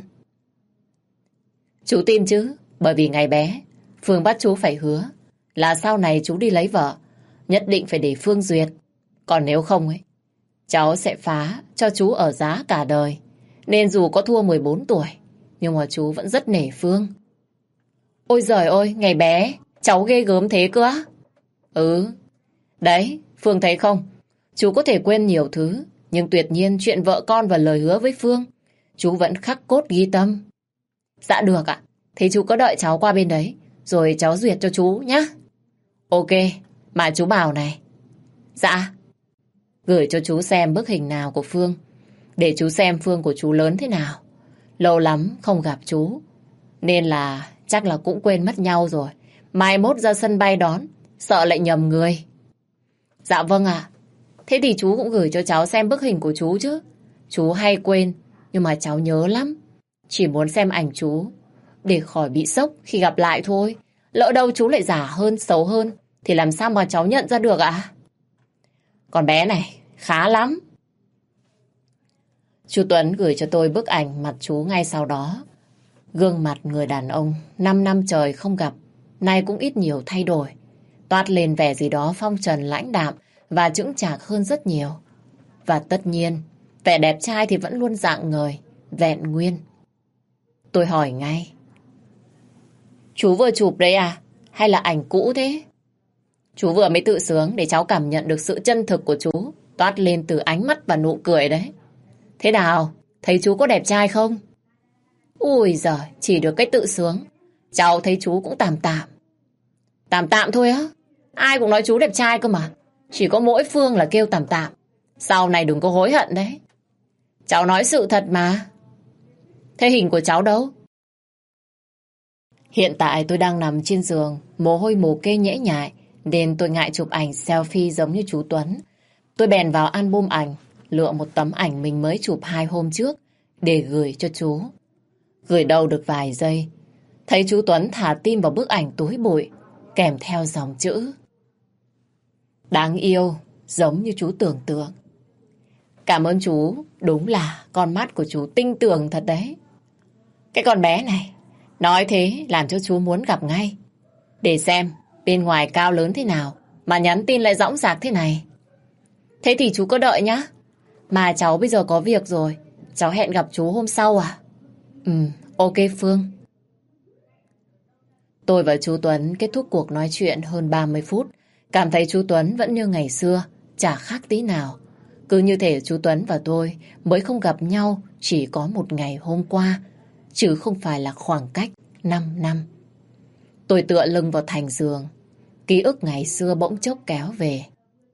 Chú tin chứ, bởi vì ngày bé Phương bắt chú phải hứa là sau này chú đi lấy vợ nhất định phải để Phương duyệt. Còn nếu không ấy, cháu sẽ phá cho chú ở giá cả đời. Nên dù có thua mười bốn tuổi, nhưng mà chú vẫn rất nể Phương. Ôi giời ơi, ngày bé cháu ghê gớm thế cơ á? Ừ, đấy, Phương thấy không? Chú có thể quên nhiều thứ, nhưng tuyệt nhiên chuyện vợ con và lời hứa với Phương chú vẫn khắc cốt ghi tâm. Dạ được ạ. Thế chú có đợi cháu qua bên đấy rồi cháu duyệt cho chú nhé. Ok, mà chú bảo này. Dạ. Gửi cho chú xem bức hình nào của Phương, để chú xem Phương của chú lớn thế nào. Lâu lắm không gặp chú, nên là chắc là cũng quên mất nhau rồi. Mai mốt ra sân bay đón, sợ lại nhầm người. Dạ vâng ạ. Thế thì chú cũng gửi cho cháu xem bức hình của chú chứ. Chú hay quên, nhưng mà cháu nhớ lắm. Chỉ muốn xem ảnh chú để khỏi bị sốc khi gặp lại thôi. Lỡ đâu chú lại già hơn, xấu hơn thì làm sao mà cháu nhận ra được ạ? Con bé này khá lắm. Chú Tuấn gửi cho tôi bức ảnh mặt chú ngay sau đó. Gương mặt người đàn ông năm năm trời không gặp, nay cũng ít nhiều thay đổi, toát lên vẻ gì đó phong trần lãnh đạm và chững chạc hơn rất nhiều. Và tất nhiên, vẻ đẹp trai thì vẫn luôn rạng ngời, vẹn nguyên. Tôi hỏi ngay. Chú vừa chụp đấy à? Hay là ảnh cũ thế? Chú vừa mới tự sướng để cháu cảm nhận được sự chân thực của chú toát lên từ ánh mắt và nụ cười đấy. Thế nào? Thấy chú có đẹp trai không? Ui giời, chỉ được cái tự sướng. Cháu thấy chú cũng tạm tạm. Tạm tạm thôi á? Ai cũng nói chú đẹp trai cơ mà. Chỉ có mỗi Phương là kêu tạm tạm. Sau này đừng có hối hận đấy. Cháu nói sự thật mà. Thế hình của cháu đâu? Hiện tại tôi đang nằm trên giường, mồ hôi mồ kê nhễ nhại, nên tôi ngại chụp ảnh selfie giống như chú Tuấn. Tôi bèn vào album ảnh, lựa một tấm ảnh mình mới chụp hai hôm trước để gửi cho chú. Gửi đâu được vài giây, thấy chú Tuấn thả tim vào bức ảnh túi bụi, kèm theo dòng chữ. Đáng yêu, giống như chú tưởng tượng. Cảm ơn chú, đúng là con mắt của chú tinh tường thật đấy. Cái con bé này, nói thế làm cho chú muốn gặp ngay. Để xem bên ngoài cao lớn thế nào mà nhắn tin lại dõng dạc thế này. Thế thì chú có đợi nhá. Mà cháu bây giờ có việc rồi, cháu hẹn gặp chú hôm sau à? Ừ, ok Phương. Tôi và chú Tuấn kết thúc cuộc nói chuyện hơn ba mươi phút. Cảm thấy chú Tuấn vẫn như ngày xưa, chả khác tí nào. Cứ như thể chú Tuấn và tôi mới không gặp nhau chỉ có một ngày hôm qua, chứ không phải là khoảng cách năm năm. Tôi tựa lưng vào thành giường, ký ức ngày xưa bỗng chốc kéo về.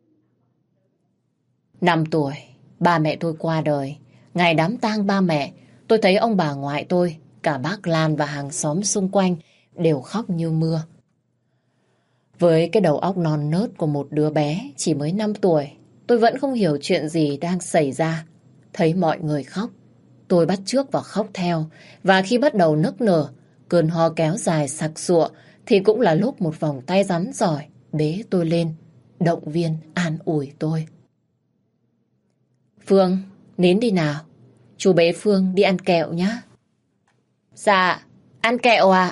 Năm tuổi, ba mẹ tôi qua đời. Ngày đám tang ba mẹ, tôi thấy ông bà ngoại tôi, cả bác Lan và hàng xóm xung quanh đều khóc như mưa. Với cái đầu óc non nớt của một đứa bé chỉ mới năm tuổi, tôi vẫn không hiểu chuyện gì đang xảy ra. Thấy mọi người khóc, tôi bắt chước và khóc theo. Và khi bắt đầu nức nở, cơn ho kéo dài sặc sụa, thì cũng là lúc một vòng tay rắn giỏi bế tôi lên, động viên an ủi tôi. Phương, nín đi nào. Chú bế Phương đi ăn kẹo nhá. Dạ, ăn kẹo ạ.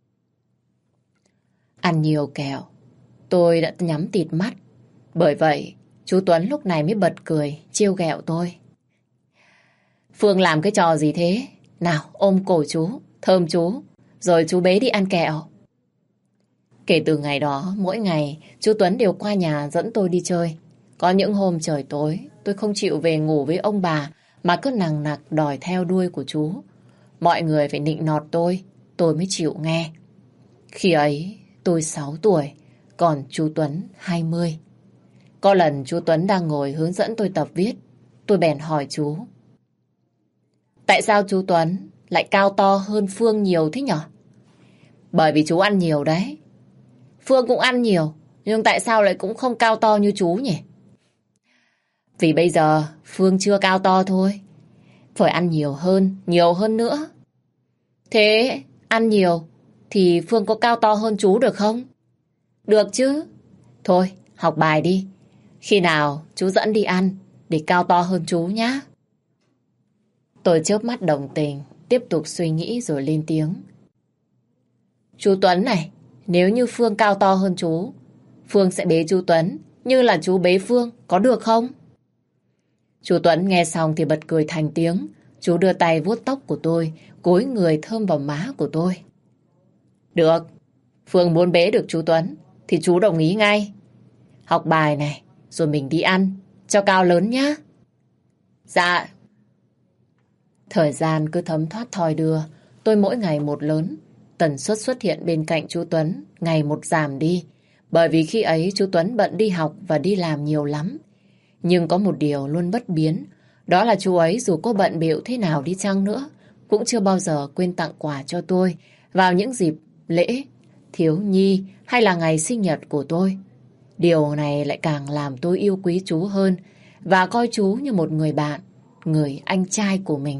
Ăn nhiều kẹo, tôi đã nhắm tịt mắt. Bởi vậy, chú Tuấn lúc này mới bật cười, trêu ghẹo tôi. Phương làm cái trò gì thế? Nào, ôm cổ chú, thơm chú, rồi chú bế đi ăn kẹo. Kể từ ngày đó, mỗi ngày chú Tuấn đều qua nhà dẫn tôi đi chơi. Có những hôm trời tối, tôi không chịu về ngủ với ông bà mà cứ nằng nặc đòi theo đuôi của chú. Mọi người phải nịnh nọt tôi, tôi mới chịu nghe. Khi ấy, tôi sáu tuổi, còn chú Tuấn hai mươi. Có lần chú Tuấn đang ngồi hướng dẫn tôi tập viết, tôi bèn hỏi chú. Tại sao chú Tuấn lại cao to hơn Phương nhiều thế nhở? Bởi vì chú ăn nhiều đấy. Phương cũng ăn nhiều, nhưng tại sao lại cũng không cao to như chú nhỉ? Vì bây giờ Phương chưa cao to thôi. Phải ăn nhiều hơn, nhiều hơn nữa. Thế ăn nhiều thì Phương có cao to hơn chú được không? Được chứ. Thôi, học bài đi. Khi nào chú dẫn đi ăn để cao to hơn chú nhá. Tôi chớp mắt đồng tình, tiếp tục suy nghĩ rồi lên tiếng. Chú Tuấn này, nếu như Phương cao to hơn chú, Phương sẽ bế chú Tuấn như là chú bế Phương, có được không? Chú Tuấn nghe xong thì bật cười thành tiếng. Chú đưa tay vuốt tóc của tôi, cúi người thơm vào má của tôi. Được, Phương muốn bế được chú Tuấn thì chú đồng ý ngay. Học bài này, rồi mình đi ăn, cho cao lớn nhá. Dạ. Thời gian cứ thấm thoát thoi đưa, tôi mỗi ngày một lớn. Tần suất xuất hiện bên cạnh chú Tuấn ngày một giảm đi. Bởi vì khi ấy chú Tuấn bận đi học và đi làm nhiều lắm. Nhưng có một điều luôn bất biến, đó là chú ấy dù có bận bịu thế nào đi chăng nữa, cũng chưa bao giờ quên tặng quà cho tôi vào những dịp lễ, thiếu nhi hay là ngày sinh nhật của tôi. Điều này lại càng làm tôi yêu quý chú hơn và coi chú như một người bạn, người anh trai của mình.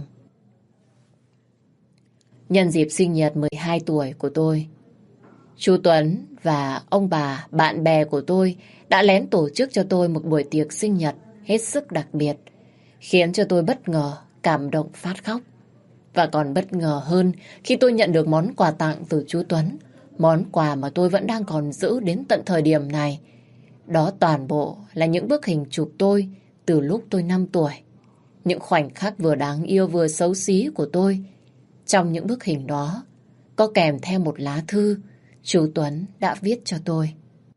Nhân dịp sinh nhật mười hai tuổi của tôi, chú Tuấn và ông bà, bạn bè của tôi đã lén tổ chức cho tôi một buổi tiệc sinh nhật hết sức đặc biệt, khiến cho tôi bất ngờ, cảm động phát khóc. Và còn bất ngờ hơn khi tôi nhận được món quà tặng từ chú Tuấn, món quà mà tôi vẫn đang còn giữ đến tận thời điểm này. Đó toàn bộ là những bức hình chụp tôi từ lúc tôi năm tuổi. Những khoảnh khắc vừa đáng yêu vừa xấu xí của tôi. Trong những bức hình đó có kèm theo một lá thư chú Tuấn đã viết cho tôi.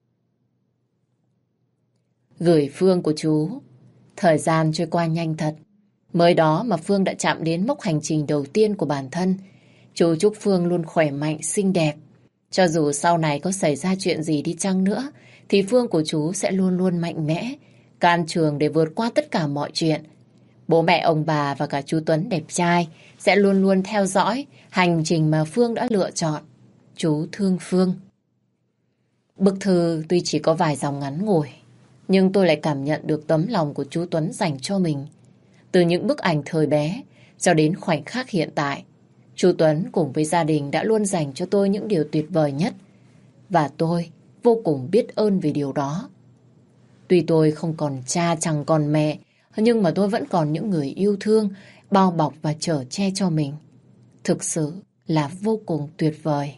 Gửi Phương của chú. Thời gian trôi qua nhanh thật. Mới đó mà Phương đã chạm đến mốc hành trình đầu tiên của bản thân. Chú chúc Phương luôn khỏe mạnh, xinh đẹp. Cho dù sau này có xảy ra chuyện gì đi chăng nữa, thì Phương của chú sẽ luôn luôn mạnh mẽ, can trường để vượt qua tất cả mọi chuyện. Bố mẹ ông bà và cả chú Tuấn đẹp trai sẽ luôn luôn theo dõi hành trình mà Phương đã lựa chọn. Chú thương Phương. Bức thư tuy chỉ có vài dòng ngắn ngủi, nhưng tôi lại cảm nhận được tấm lòng của chú Tuấn dành cho mình. Từ những bức ảnh thời bé cho đến khoảnh khắc hiện tại, chú Tuấn cùng với gia đình đã luôn dành cho tôi những điều tuyệt vời nhất. Và tôi vô cùng biết ơn vì điều đó. Tuy tôi không còn cha chẳng còn mẹ, nhưng mà tôi vẫn còn những người yêu thương, bao bọc và chở che cho mình. Thực sự là vô cùng tuyệt vời.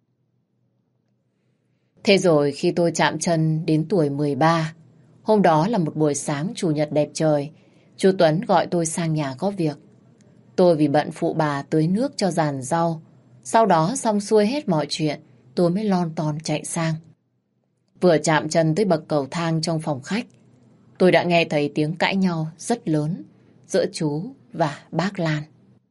Thế rồi khi tôi chạm chân đến tuổi mười ba, hôm đó là một buổi sáng chủ nhật đẹp trời, chú Tuấn gọi tôi sang nhà có việc. Tôi vì bận phụ bà tưới nước cho giàn rau. Sau đó xong xuôi hết mọi chuyện, tôi mới lon ton chạy sang. Vừa chạm chân tới bậc cầu thang trong phòng khách, tôi đã nghe thấy tiếng cãi nhau rất lớn giữa chú và bác Lan.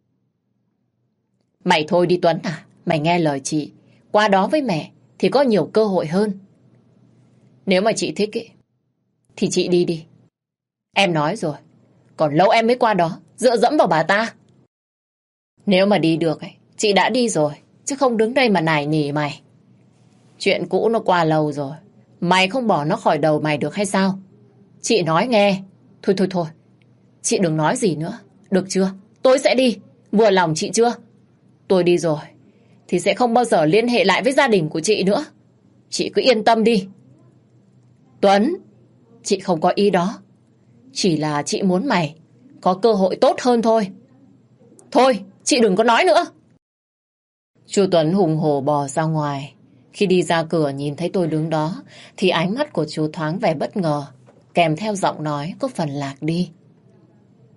Mày thôi đi Tuấn à, mày nghe lời chị, qua đó với mẹ thì có nhiều cơ hội hơn. Nếu mà chị thích ý, thì chị đi đi. Em nói rồi, còn lâu em mới qua đó, dựa dẫm vào bà ta. Nếu mà đi được ấy, chị đã đi rồi, chứ không đứng đây mà nài nỉ mày. Chuyện cũ nó qua lâu rồi, mày không bỏ nó khỏi đầu mày được hay sao? Chị nói nghe. Thôi thôi thôi, chị đừng nói gì nữa, được chưa? Tôi sẽ đi, vừa lòng chị chưa? Tôi đi rồi, thì sẽ không bao giờ liên hệ lại với gia đình của chị nữa. Chị cứ yên tâm đi. Tuấn, chị không có ý đó. Chỉ là chị muốn mày có cơ hội tốt hơn thôi. Thôi, chị đừng có nói nữa. Chú Tuấn hùng hổ bò ra ngoài. Khi đi ra cửa nhìn thấy tôi đứng đó, thì ánh mắt của chú thoáng vẻ bất ngờ, kèm theo giọng nói có phần lạc đi.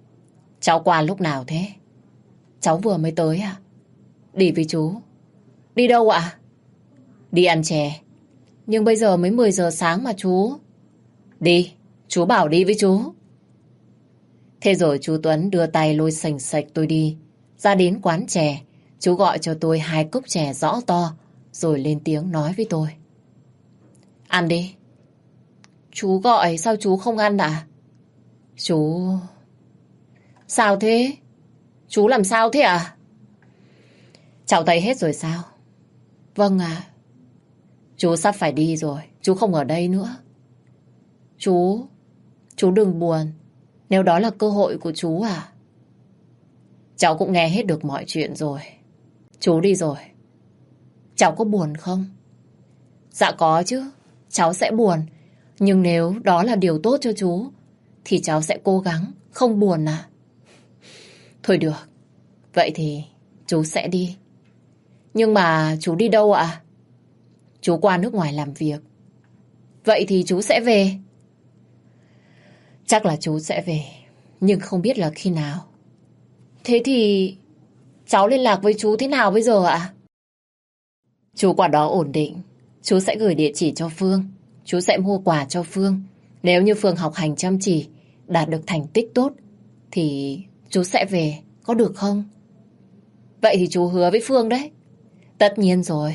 Cháu qua lúc nào thế? Cháu vừa mới tới à? Đi với chú. Đi đâu ạ? Đi ăn chè. Nhưng bây giờ mới mười giờ sáng mà chú. Đi, chú bảo đi với chú. Thế rồi chú Tuấn đưa tay lôi sành sạch tôi đi. Ra đến quán chè, chú gọi cho tôi hai cốc chè rõ to, rồi lên tiếng nói với tôi. Ăn đi. Chú gọi sao chú không ăn ạ? Chú... Sao thế? Chú làm sao thế à? Cháu thấy hết rồi sao? Vâng ạ. Chú sắp phải đi rồi, chú không ở đây nữa. Chú... Chú đừng buồn. Nếu đó là cơ hội của chú à? Cháu cũng nghe hết được mọi chuyện rồi. Chú đi rồi. Cháu có buồn không? Dạ có chứ. Cháu sẽ buồn. Nhưng nếu đó là điều tốt cho chú thì cháu sẽ cố gắng không buồn à? Thôi được. Vậy thì chú sẽ đi. Nhưng mà chú đi đâu ạ? Chú qua nước ngoài làm việc. Vậy thì chú sẽ về. Chắc là chú sẽ về, nhưng không biết là khi nào. Thế thì cháu liên lạc với chú thế nào bây giờ ạ? Chú qua đó ổn định, chú sẽ gửi địa chỉ cho Phương. Chú sẽ mua quà cho Phương. Nếu như Phương học hành chăm chỉ, đạt được thành tích tốt, thì chú sẽ về, có được không? Vậy thì chú hứa với Phương đấy. Tất nhiên rồi.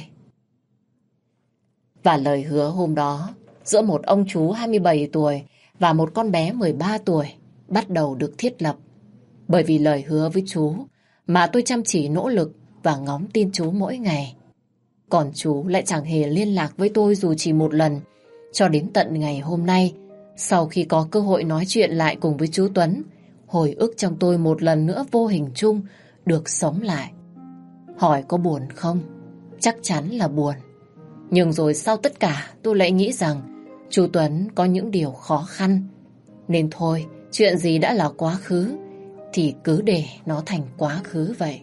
Và lời hứa hôm đó giữa một ông chú hai mươi bảy tuổi và một con bé mười ba tuổi bắt đầu được thiết lập. Bởi vì lời hứa với chú mà tôi chăm chỉ nỗ lực và ngóng tin chú mỗi ngày. Còn chú lại chẳng hề liên lạc với tôi dù chỉ một lần. Cho đến tận ngày hôm nay, sau khi có cơ hội nói chuyện lại cùng với chú Tuấn, hồi ức trong tôi một lần nữa vô hình chung được sống lại. Hỏi có buồn không? Chắc chắn là buồn. Nhưng rồi sau tất cả tôi lại nghĩ rằng chú Tuấn có những điều khó khăn. Nên thôi, chuyện gì đã là quá khứ thì cứ để nó thành quá khứ vậy.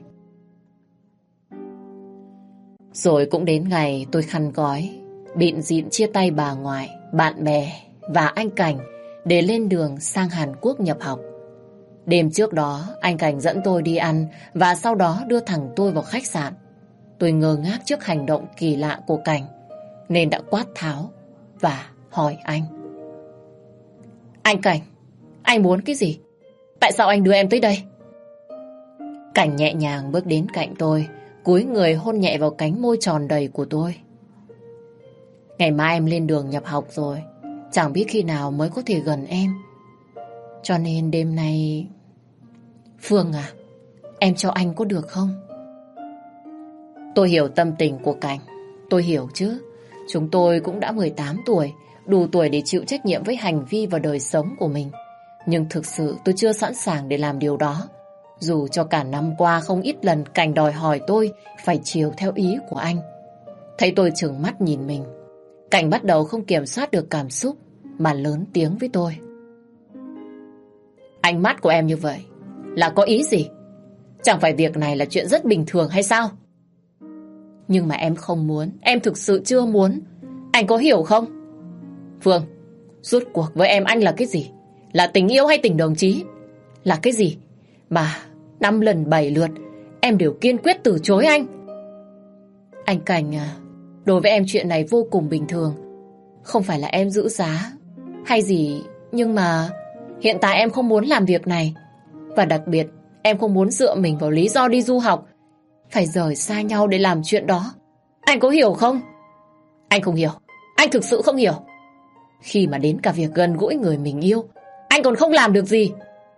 Rồi cũng đến ngày tôi khăn gói, bịn dịn chia tay bà ngoại, bạn bè và anh Cảnh để lên đường sang Hàn Quốc nhập học. Đêm trước đó, anh Cảnh dẫn tôi đi ăn và sau đó đưa thẳng tôi vào khách sạn. Tôi ngơ ngác trước hành động kỳ lạ của Cảnh, nên đã quát tháo và hỏi anh. Anh Cảnh, anh muốn cái gì? Tại sao anh đưa em tới đây? Cảnh nhẹ nhàng bước đến cạnh tôi, cúi người hôn nhẹ vào cánh môi tròn đầy của tôi. Ngày mai em lên đường nhập học rồi, chẳng biết khi nào mới có thể gần em. Cho nên đêm nay... Phương à, em cho anh có được không? Tôi hiểu tâm tình của Cảnh. Tôi hiểu chứ. Chúng tôi cũng đã mười tám tuổi, đủ tuổi để chịu trách nhiệm với hành vi và đời sống của mình. Nhưng thực sự tôi chưa sẵn sàng để làm điều đó. Dù cho cả năm qua không ít lần Cảnh đòi hỏi tôi phải chiều theo ý của anh. Thấy tôi trừng mắt nhìn mình, Cảnh bắt đầu không kiểm soát được cảm xúc mà lớn tiếng với tôi. Ánh mắt của em như vậy là có ý gì? Chẳng phải việc này là chuyện rất bình thường hay sao? Nhưng mà em không muốn, em thực sự chưa muốn. Anh có hiểu không? Phương, rốt cuộc với em anh là cái gì? Là tình yêu hay tình đồng chí? Là cái gì mà năm lần bảy lượt em đều kiên quyết từ chối anh? Anh Cảnh à, đối với em chuyện này vô cùng bình thường. Không phải là em giữ giá hay gì, nhưng mà hiện tại em không muốn làm việc này. Và đặc biệt em không muốn dựa mình vào lý do đi du học, phải rời xa nhau để làm chuyện đó. Anh có hiểu không? Anh không hiểu. Anh thực sự không hiểu. Khi mà đến cả việc gần gũi người mình yêu, anh còn không làm được gì.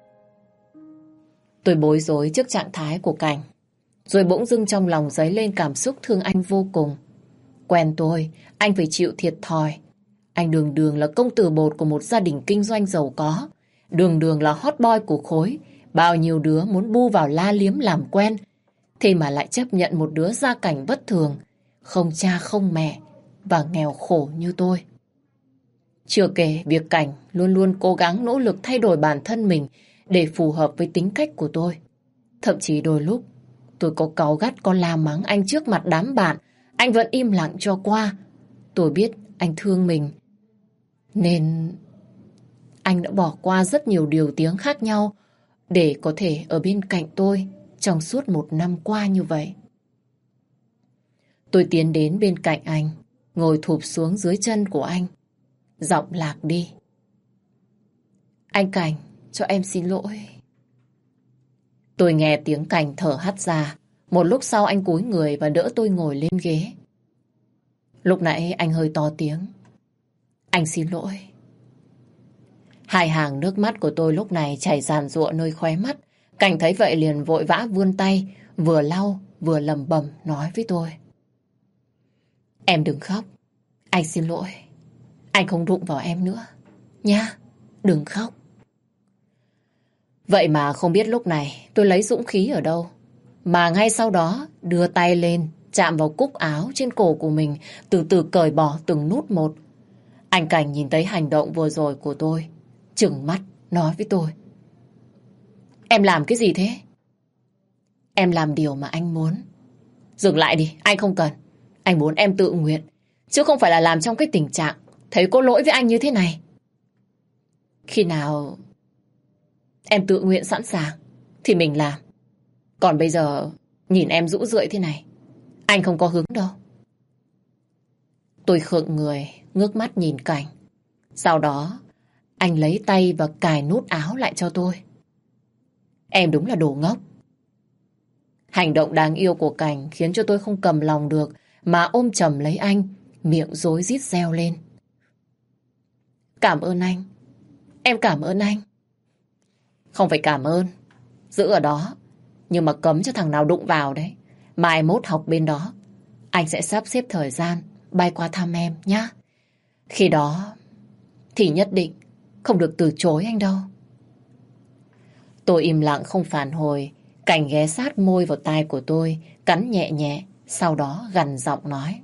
Tôi bối rối trước trạng thái của Cảnh. Rồi bỗng dưng trong lòng dấy lên cảm xúc thương anh vô cùng. Quen tôi, anh phải chịu thiệt thòi. Anh đường đường là công tử bột của một gia đình kinh doanh giàu có. Đường đường là hot boy của khối. Bao nhiêu đứa muốn bu vào la liếm làm quen. Thế mà lại chấp nhận một đứa gia cảnh bất thường, không cha không mẹ và nghèo khổ như tôi. Chưa kể việc Cảnh luôn luôn cố gắng nỗ lực thay đổi bản thân mình để phù hợp với tính cách của tôi. Thậm chí đôi lúc tôi có cáu gắt, có la mắng anh trước mặt đám bạn, anh vẫn im lặng cho qua. Tôi biết anh thương mình, nên anh đã bỏ qua rất nhiều điều tiếng khác nhau để có thể ở bên cạnh tôi trong suốt một năm qua như vậy. Tôi tiến đến bên cạnh anh, ngồi thụp xuống dưới chân của anh. Giọng lạc đi. Anh Cảnh, cho em xin lỗi. Tôi nghe tiếng Cảnh thở hắt ra. Một lúc sau anh cúi người và đỡ tôi ngồi lên ghế. Lúc nãy anh hơi to tiếng. Anh xin lỗi. Hai hàng nước mắt của tôi lúc này chảy ràn rụa nơi khóe mắt. Cảnh thấy vậy liền vội vã vươn tay, vừa lau vừa lẩm bẩm nói với tôi. Em đừng khóc. Anh xin lỗi. Anh không đụng vào em nữa. Nha, đừng khóc. Vậy mà không biết lúc này tôi lấy dũng khí ở đâu. Mà ngay sau đó đưa tay lên, chạm vào cúc áo trên cổ của mình, từ từ cởi bỏ từng nút một. Anh Cảnh nhìn thấy hành động vừa rồi của tôi, trừng mắt nói với tôi. Em làm cái gì thế? Em làm điều mà anh muốn. Dừng lại đi, anh không cần. Anh muốn em tự nguyện, chứ không phải là làm trong cái tình trạng thấy có lỗi với anh như thế này. Khi nào em tự nguyện sẵn sàng thì mình làm. Còn bây giờ nhìn em rũ rượi thế này, anh không có hứng đâu. Tôi khựng người, ngước mắt nhìn Cảnh. Sau đó anh lấy tay và cài nút áo lại cho tôi. Em đúng là đồ ngốc. Hành động đáng yêu của Cảnh khiến cho tôi không cầm lòng được mà ôm chầm lấy anh, miệng rối rít reo lên. Cảm ơn anh. Em cảm ơn anh. Không phải cảm ơn. Giữ ở đó. Nhưng mà cấm cho thằng nào đụng vào đấy. Mai mốt học bên đó, anh sẽ sắp xếp thời gian bay qua thăm em nhé. Khi đó thì nhất định không được từ chối anh đâu. Tôi im lặng không phản hồi. Cảnh ghé sát môi vào tai của tôi, cắn nhẹ nhẹ, sau đó gằn giọng nói.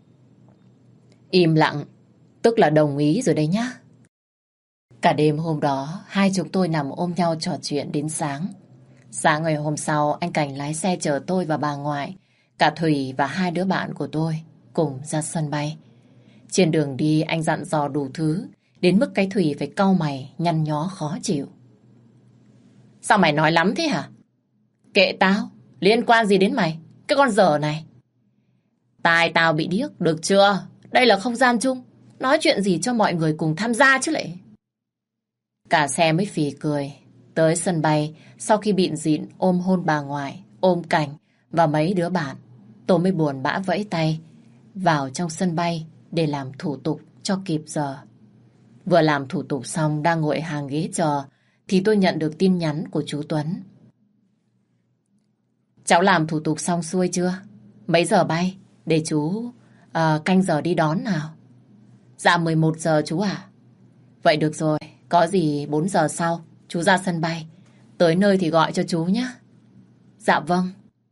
Im lặng, tức là đồng ý rồi đấy nhá. Cả đêm hôm đó, hai chúng tôi nằm ôm nhau trò chuyện đến sáng. Sáng ngày hôm sau, anh Cảnh lái xe chở tôi và bà ngoại, cả Thủy và hai đứa bạn của tôi cùng ra sân bay. Trên đường đi, anh dặn dò đủ thứ, đến mức cái Thủy phải cau mày, nhăn nhó khó chịu. Sao mày nói lắm thế hả? Kệ tao, liên quan gì đến mày, cái con dở này. Tai tao bị điếc, được chưa? Đây là không gian chung, nói chuyện gì cho mọi người cùng tham gia chứ lại. Cả xe mới phì cười. Tới sân bay, sau khi bịn dịn ôm hôn bà ngoại, ôm Cảnh và mấy đứa bạn, tôi mới buồn bã vẫy tay vào trong sân bay để làm thủ tục cho kịp giờ. Vừa làm thủ tục xong đang ngồi hàng ghế chờ thì tôi nhận được tin nhắn của chú Tuấn. Cháu làm thủ tục xong xuôi chưa? Mấy giờ bay? Để chú uh, canh giờ đi đón nào. Dạ mười một giờ chú ạ. Vậy được rồi, có gì bốn giờ sau chú ra sân bay. Tới nơi thì gọi cho chú nhé. Dạ vâng.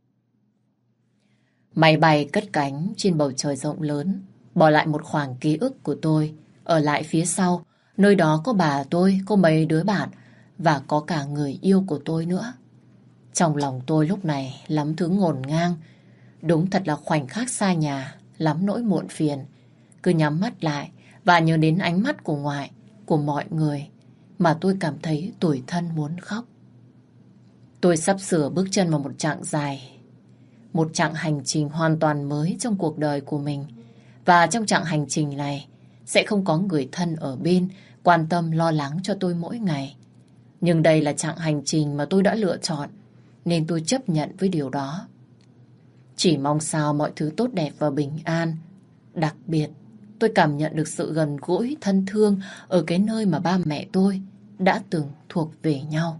Máy bay cất cánh trên bầu trời rộng lớn, bỏ lại một khoảng ký ức của tôi ở lại phía sau. Nơi đó có bà tôi, có mấy đứa bạn và có cả người yêu của tôi nữa. Trong lòng tôi lúc này lắm thứ ngổn ngang. Đúng thật là khoảnh khắc xa nhà, lắm nỗi muộn phiền. Cứ nhắm mắt lại và nhớ đến ánh mắt của ngoại, của mọi người mà tôi cảm thấy tủi thân muốn khóc. Tôi sắp sửa bước chân vào một chặng dài, một chặng hành trình hoàn toàn mới trong cuộc đời của mình. Và trong chặng hành trình này sẽ không có người thân ở bên quan tâm lo lắng cho tôi mỗi ngày. Nhưng đây là chặng hành trình mà tôi đã lựa chọn, nên tôi chấp nhận với điều đó. Chỉ mong sao mọi thứ tốt đẹp và bình an. Đặc biệt, tôi cảm nhận được sự gần gũi, thân thương ở cái nơi mà ba mẹ tôi đã từng thuộc về nhau.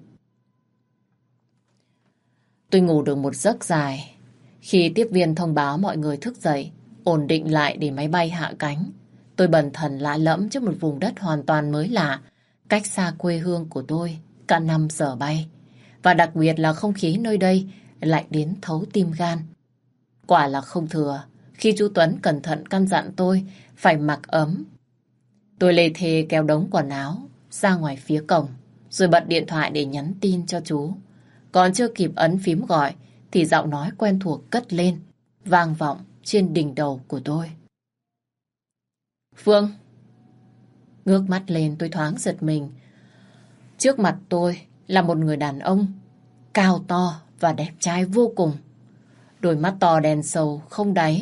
Tôi ngủ được một giấc dài. Khi tiếp viên thông báo mọi người thức dậy, ổn định lại để máy bay hạ cánh, tôi bần thần lạ lẫm trước một vùng đất hoàn toàn mới lạ, cách xa quê hương của tôi cả năm giờ bay. Và đặc biệt là không khí nơi đây lại đến thấu tim gan. Quả là không thừa khi chú Tuấn cẩn thận căn dặn tôi phải mặc ấm. Tôi lê thê kéo đống quần áo ra ngoài phía cổng, rồi bật điện thoại để nhắn tin cho chú. Còn chưa kịp ấn phím gọi thì giọng nói quen thuộc cất lên, vang vọng trên đỉnh đầu của tôi. Phương. Ngước mắt lên tôi thoáng giật mình. Trước mặt tôi là một người đàn ông cao to và đẹp trai vô cùng. Đôi mắt to đen sâu không đáy,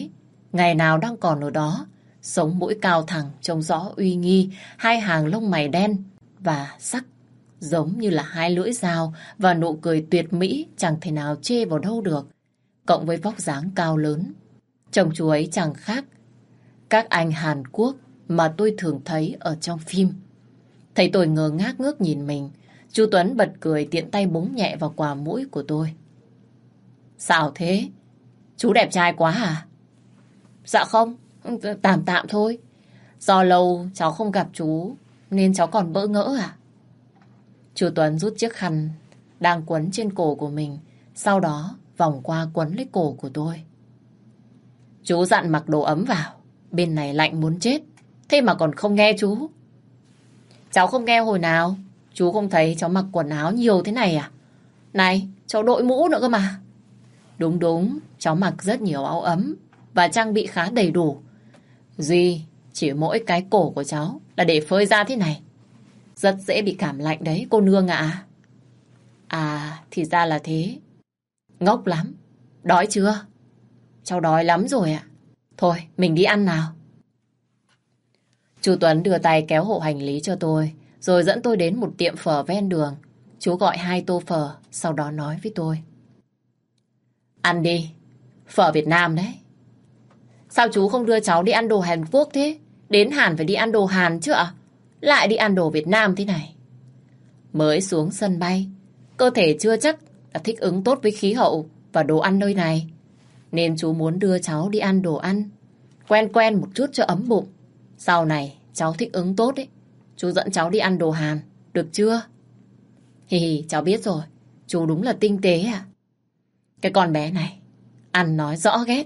ngày nào đang còn ở đó, sống mũi cao thẳng, trông rõ uy nghi, hai hàng lông mày đen và sắc giống như là hai lưỡi dao và nụ cười tuyệt mỹ chẳng thể nào chê vào đâu được. Cộng với vóc dáng cao lớn, chồng chú ấy chẳng khác các anh Hàn Quốc mà tôi thường thấy ở trong phim. Thấy tôi ngơ ngác ngước nhìn mình, chú Tuấn bật cười tiện tay búng nhẹ vào quà mũi của tôi. Sao thế? Chú đẹp trai quá à? Dạ không, tạm tạm thôi. Do lâu cháu không gặp chú nên cháu còn bỡ ngỡ à? Chú Tuấn rút chiếc khăn đang quấn trên cổ của mình, sau đó vòng qua quấn lấy cổ của tôi. Chú dặn mặc đồ ấm vào, bên này lạnh muốn chết, thế mà còn không nghe chú. Cháu không nghe hồi nào? Chú không thấy cháu mặc quần áo nhiều thế này à? Này, cháu đội mũ nữa cơ mà. Đúng đúng, cháu mặc rất nhiều áo ấm và trang bị khá đầy đủ. Duy, chỉ mỗi cái cổ của cháu là để phơi ra thế này. Rất dễ bị cảm lạnh đấy, cô nương ạ. À, thì ra là thế. Ngốc lắm. Đói chưa? Cháu đói lắm rồi ạ. Thôi, mình đi ăn nào. Chú Tuấn đưa tay kéo hộ hành lý cho tôi, rồi dẫn tôi đến một tiệm phở ven đường. Chú gọi hai tô phở, sau đó nói với tôi. Ăn đi, phở Việt Nam đấy. Sao chú không đưa cháu đi ăn đồ Hàn Quốc thế? Đến Hàn phải đi ăn đồ Hàn chứ ạ? Lại đi ăn đồ Việt Nam thế này. Mới xuống sân bay, cơ thể chưa chắc đã thích ứng tốt với khí hậu và đồ ăn nơi này. Nên chú muốn đưa cháu đi ăn đồ ăn quen quen một chút cho ấm bụng. Sau này cháu thích ứng tốt ấy, chú dẫn cháu đi ăn đồ Hàn, được chưa? Hì hì, cháu biết rồi, chú đúng là tinh tế à. Cái con bé này, ăn nói rõ ghét.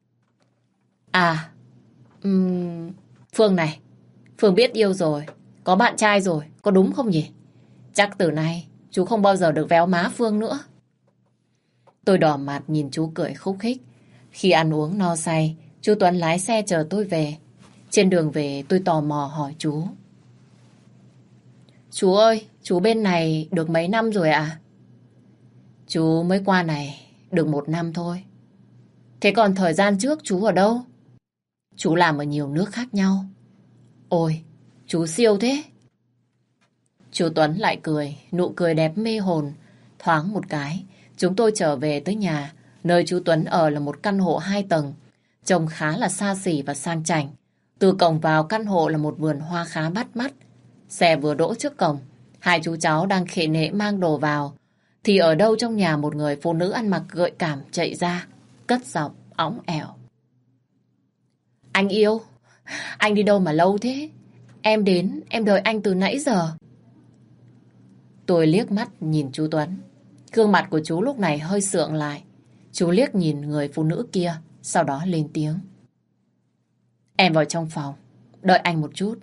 À, um, Phương này, Phương biết yêu rồi, có bạn trai rồi, có đúng không nhỉ? Chắc từ nay chú không bao giờ được véo má Phương nữa. Tôi đỏ mặt nhìn chú cười khúc khích. Khi ăn uống no say, chú Tuấn lái xe chờ tôi về. Trên đường về tôi tò mò hỏi chú. Chú ơi, chú bên này được mấy năm rồi ạ? Chú mới qua này được một năm thôi. Thế còn thời gian trước chú ở đâu? Chú làm ở nhiều nước khác nhau. Ôi, chú siêu thế. Chú Tuấn lại cười, nụ cười đẹp mê hồn. Thoáng một cái, chúng tôi trở về tới nhà. Nơi chú Tuấn ở là một căn hộ hai tầng, trông khá là xa xỉ và sang chảnh. Từ cổng vào căn hộ là một vườn hoa khá bắt mắt. Xe vừa đỗ trước cổng, hai chú cháu đang khệ nệ mang đồ vào. Thì ở đâu trong nhà một người phụ nữ ăn mặc gợi cảm chạy ra, cất giọng óng ẻo. Anh yêu, anh đi đâu mà lâu thế? Em đến, em đợi anh từ nãy giờ. Tôi liếc mắt nhìn chú Tuấn. Gương mặt của chú lúc này hơi sượng lại. Chú liếc nhìn người phụ nữ kia, sau đó lên tiếng. Em vào trong phòng, đợi anh một chút.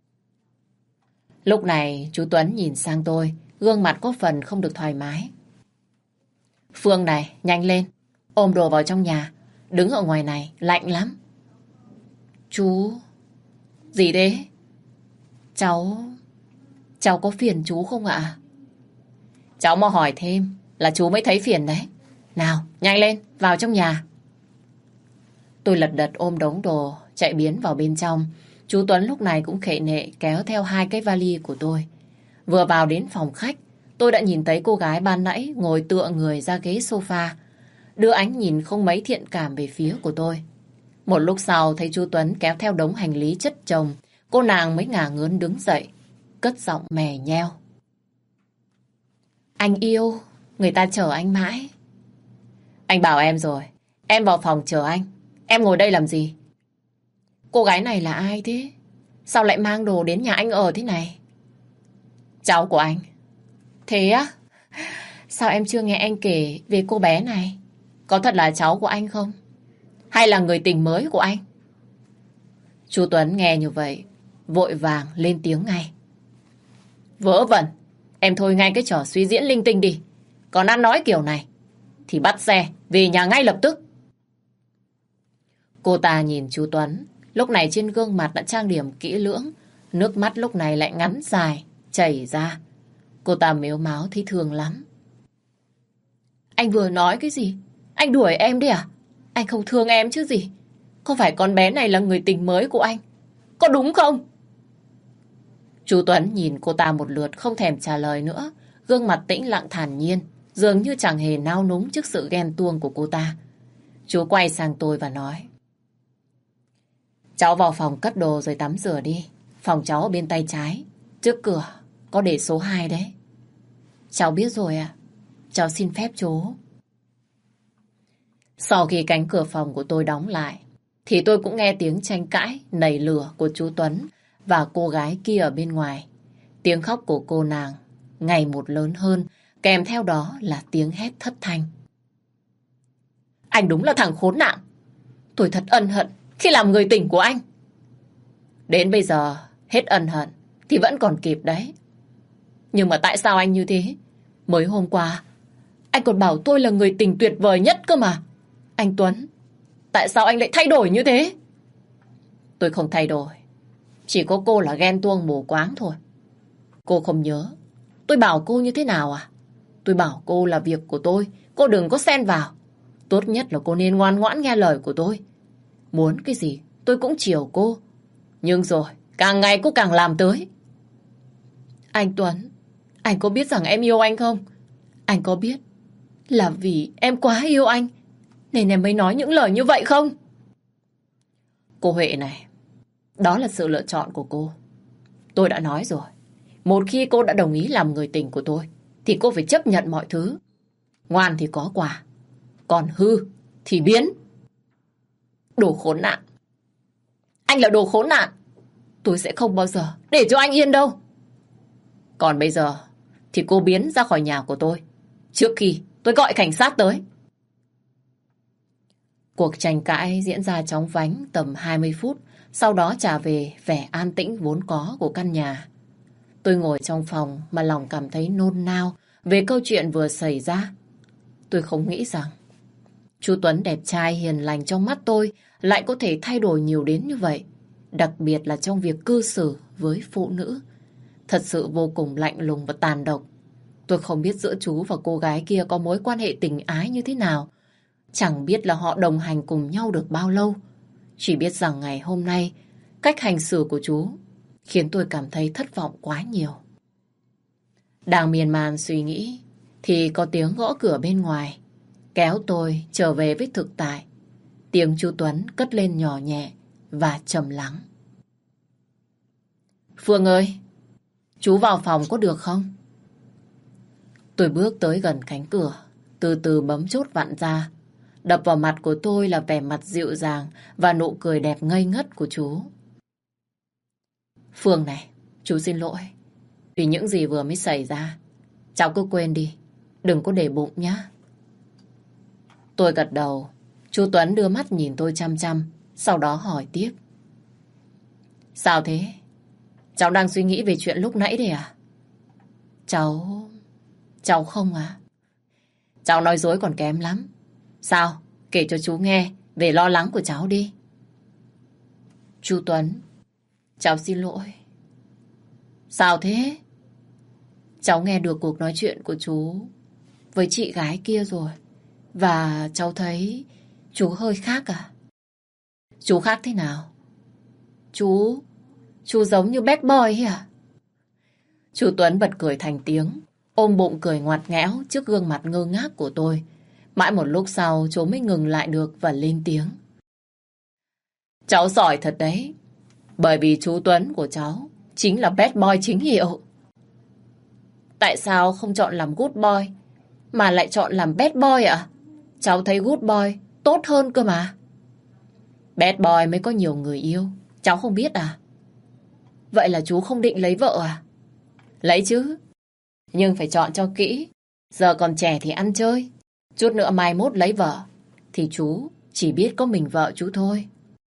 Lúc này chú Tuấn nhìn sang tôi, gương mặt có phần không được thoải mái. Phương này, nhanh lên, ôm đồ vào trong nhà, đứng ở ngoài này, lạnh lắm. Chú... Gì thế? Cháu... Cháu có phiền chú không ạ? Cháu mà hỏi thêm là chú mới thấy phiền đấy. Nào, nhanh lên, vào trong nhà. Tôi lật đật ôm đống đồ, chạy biến vào bên trong. Chú Tuấn lúc này cũng khệ nệ kéo theo hai cái vali của tôi. Vừa vào đến phòng khách, tôi đã nhìn thấy cô gái ban nãy ngồi tựa người ra ghế sofa, đưa ánh nhìn không mấy thiện cảm về phía của tôi. Một lúc sau thấy chú Tuấn kéo theo đống hành lý chất chồng, cô nàng mới ngả ngớn đứng dậy, cất giọng mè nheo. Anh yêu, người ta chờ anh mãi. Anh bảo em rồi, em vào phòng chờ anh. Em ngồi đây làm gì? Cô gái này là ai thế? Sao lại mang đồ đến nhà anh ở thế này? Cháu của anh. Thế á? Sao em chưa nghe anh kể về cô bé này? Có thật là cháu của anh không? Hay là người tình mới của anh? Chú Tuấn nghe như vậy, vội vàng lên tiếng ngay. Vớ vẩn, em thôi ngay cái trò suy diễn linh tinh đi. Còn ăn nói kiểu này thì bắt xe về nhà ngay lập tức. Cô ta nhìn chú Tuấn, lúc này trên gương mặt đã trang điểm kỹ lưỡng, nước mắt lúc này lại ngắn dài, chảy ra. Cô ta mếu máo thấy thương lắm. Anh vừa nói cái gì? Anh đuổi em đấy à? Anh không thương em chứ gì? có phải con bé này là người tình mới của anh? Có đúng không? Chú Tuấn nhìn cô ta một lượt không thèm trả lời nữa. Gương mặt tĩnh lặng thản nhiên, dường như chẳng hề nao núng trước sự ghen tuông của cô ta. Chú quay sang tôi và nói: cháu vào phòng cất đồ rồi tắm rửa đi. Phòng cháu ở bên tay trái, trước cửa có để số hai đấy. Cháu biết rồi ạ. Cháu xin phép chú. Sau khi cánh cửa phòng của tôi đóng lại, thì tôi cũng nghe tiếng tranh cãi nảy lửa của chú Tuấn và cô gái kia ở bên ngoài. Tiếng khóc của cô nàng ngày một lớn hơn, kèm theo đó là tiếng hét thất thanh. Anh đúng là thằng khốn nạn. Tôi thật ân hận khi làm người tình của anh. Đến bây giờ hết ân hận thì vẫn còn kịp đấy. Nhưng mà tại sao anh như thế? Mới hôm qua anh còn bảo tôi là người tình tuyệt vời nhất cơ mà. Anh Tuấn, tại sao anh lại thay đổi như thế? Tôi không thay đổi. Chỉ có cô là ghen tuông mù quáng thôi. Cô không nhớ tôi bảo cô như thế nào à? Tôi bảo cô là việc của tôi, cô đừng có xen vào. Tốt nhất là cô nên ngoan ngoãn nghe lời của tôi. Muốn cái gì tôi cũng chiều cô. Nhưng rồi càng ngày cô càng làm tới. Anh Tuấn, anh có biết rằng em yêu anh không? Anh có biết là vì em quá yêu anh nên em mới nói những lời như vậy không? Cô Huệ này, đó là sự lựa chọn của cô. Tôi đã nói rồi, một khi cô đã đồng ý làm người tình của tôi thì cô phải chấp nhận mọi thứ. Ngoan thì có quà, còn hư thì biến. Đồ khốn nạn. Anh là đồ khốn nạn. Tôi sẽ không bao giờ để cho anh yên đâu. Còn bây giờ thì cô biến ra khỏi nhà của tôi trước khi tôi gọi cảnh sát tới. Cuộc tranh cãi diễn ra chóng vánh tầm hai mươi phút, sau đó trả về vẻ an tĩnh vốn có của căn nhà. Tôi ngồi trong phòng mà lòng cảm thấy nôn nao về câu chuyện vừa xảy ra. Tôi không nghĩ rằng chú Tuấn đẹp trai hiền lành trong mắt tôi lại có thể thay đổi nhiều đến như vậy. Đặc biệt là trong việc cư xử với phụ nữ. Thật sự vô cùng lạnh lùng và tàn độc. Tôi không biết giữa chú và cô gái kia có mối quan hệ tình ái như thế nào. Chẳng biết là họ đồng hành cùng nhau được bao lâu. Chỉ biết rằng ngày hôm nay, cách hành xử của chú khiến tôi cảm thấy thất vọng quá nhiều. Đang miên man suy nghĩ thì có tiếng gõ cửa bên ngoài kéo tôi trở về với thực tại. Tiếng chú Tuấn cất lên nhỏ nhẹ và trầm lắng. Phương ơi, chú vào phòng có được không? Tôi bước tới gần cánh cửa, từ từ bấm chốt vặn ra. Đập vào mặt của tôi là vẻ mặt dịu dàng và nụ cười đẹp ngây ngất của chú. Phương này, chú xin lỗi vì những gì vừa mới xảy ra. Cháu cứ quên đi, đừng có để bụng nhá. Tôi gật đầu. Chú Tuấn đưa mắt nhìn tôi chăm chăm, sau đó hỏi tiếp. Sao thế? Cháu đang suy nghĩ về chuyện lúc nãy đấy à? Cháu... Cháu không à? Cháu nói dối còn kém lắm. Sao? Kể cho chú nghe về lo lắng của cháu đi. Chú Tuấn, cháu xin lỗi. Sao thế? Cháu nghe được cuộc nói chuyện của chú với chị gái kia rồi. Và cháu thấy chú hơi khác à? Chú khác thế nào? Chú... Chú giống như bad boy ấy à? Chú Tuấn bật cười thành tiếng, ôm bụng cười ngoặt nghẽo trước gương mặt ngơ ngác của tôi. Mãi một lúc sau chú mới ngừng lại được và lên tiếng. Cháu giỏi thật đấy. Bởi vì chú Tuấn của cháu chính là bad boy chính hiệu. Tại sao không chọn làm good boy mà lại chọn làm bad boy ạ? À? Cháu thấy good boy tốt hơn cơ mà. Bad boy mới có nhiều người yêu. Cháu không biết à? Vậy là chú không định lấy vợ à? Lấy chứ. Nhưng phải chọn cho kỹ. Giờ còn trẻ thì ăn chơi. Chút nữa mai mốt lấy vợ thì chú chỉ biết có mình vợ chú thôi.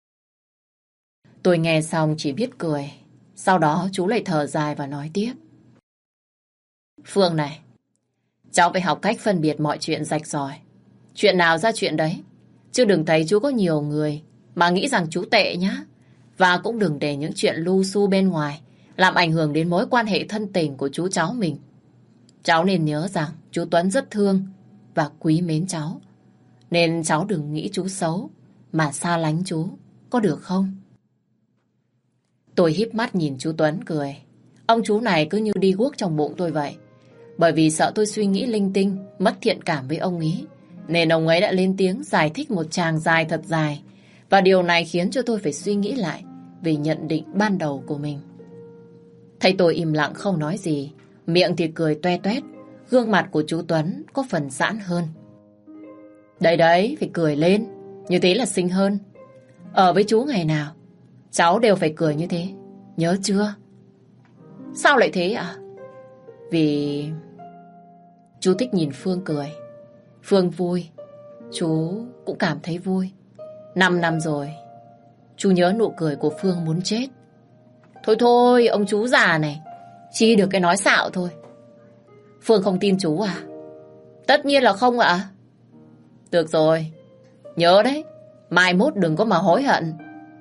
Tôi nghe xong chỉ biết cười. Sau đó chú lại thở dài và nói tiếp. Phương này, cháu phải học cách phân biệt mọi chuyện rạch ròi. Chuyện nào ra chuyện đấy. Chứ đừng thấy chú có nhiều người mà nghĩ rằng chú tệ nhá. Và cũng đừng để những chuyện lu su bên ngoài làm ảnh hưởng đến mối quan hệ thân tình của chú cháu mình. Cháu nên nhớ rằng chú Tuấn rất thương và quý mến cháu. Nên cháu đừng nghĩ chú xấu mà xa lánh chú, có được không? Tôi híp mắt nhìn chú Tuấn cười. Ông chú này cứ như đi guốc trong bụng tôi vậy. Bởi vì sợ tôi suy nghĩ linh tinh, mất thiện cảm với ông ấy, nên ông ấy đã lên tiếng giải thích một tràng dài thật dài. Và điều này khiến cho tôi phải suy nghĩ lại về nhận định ban đầu của mình. Thấy tôi im lặng không nói gì, miệng thì cười toe toét, gương mặt của chú Tuấn có phần giãn hơn. Đấy đấy, phải cười lên, như thế là xinh hơn. Ở với chú ngày nào, cháu đều phải cười như thế, nhớ chưa? Sao lại thế ạ? Vì chú thích nhìn Phương cười. Phương vui, chú cũng cảm thấy vui. Năm năm rồi, chú nhớ nụ cười của Phương muốn chết. Thôi thôi, ông chú già này, chỉ được cái nói xạo thôi. Phương không tin chú à? Tất nhiên là không ạ. Được rồi, nhớ đấy, mai mốt đừng có mà hối hận.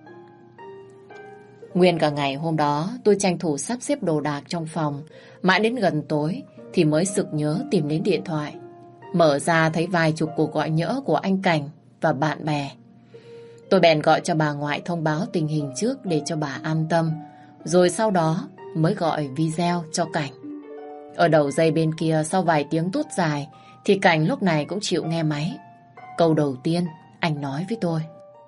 Nguyên cả ngày hôm đó, tôi tranh thủ sắp xếp đồ đạc trong phòng. Mãi đến gần tối thì mới sực nhớ tìm đến điện thoại. Mở ra thấy vài chục cuộc gọi nhỡ của anh Cảnh và bạn bè. Tôi bèn gọi cho bà ngoại thông báo tình hình trước để cho bà an tâm. Rồi sau đó mới gọi video cho Cảnh. Ở đầu dây bên kia sau vài tiếng tút dài thì Cảnh lúc này cũng chịu nghe máy. Câu đầu tiên anh nói với tôi: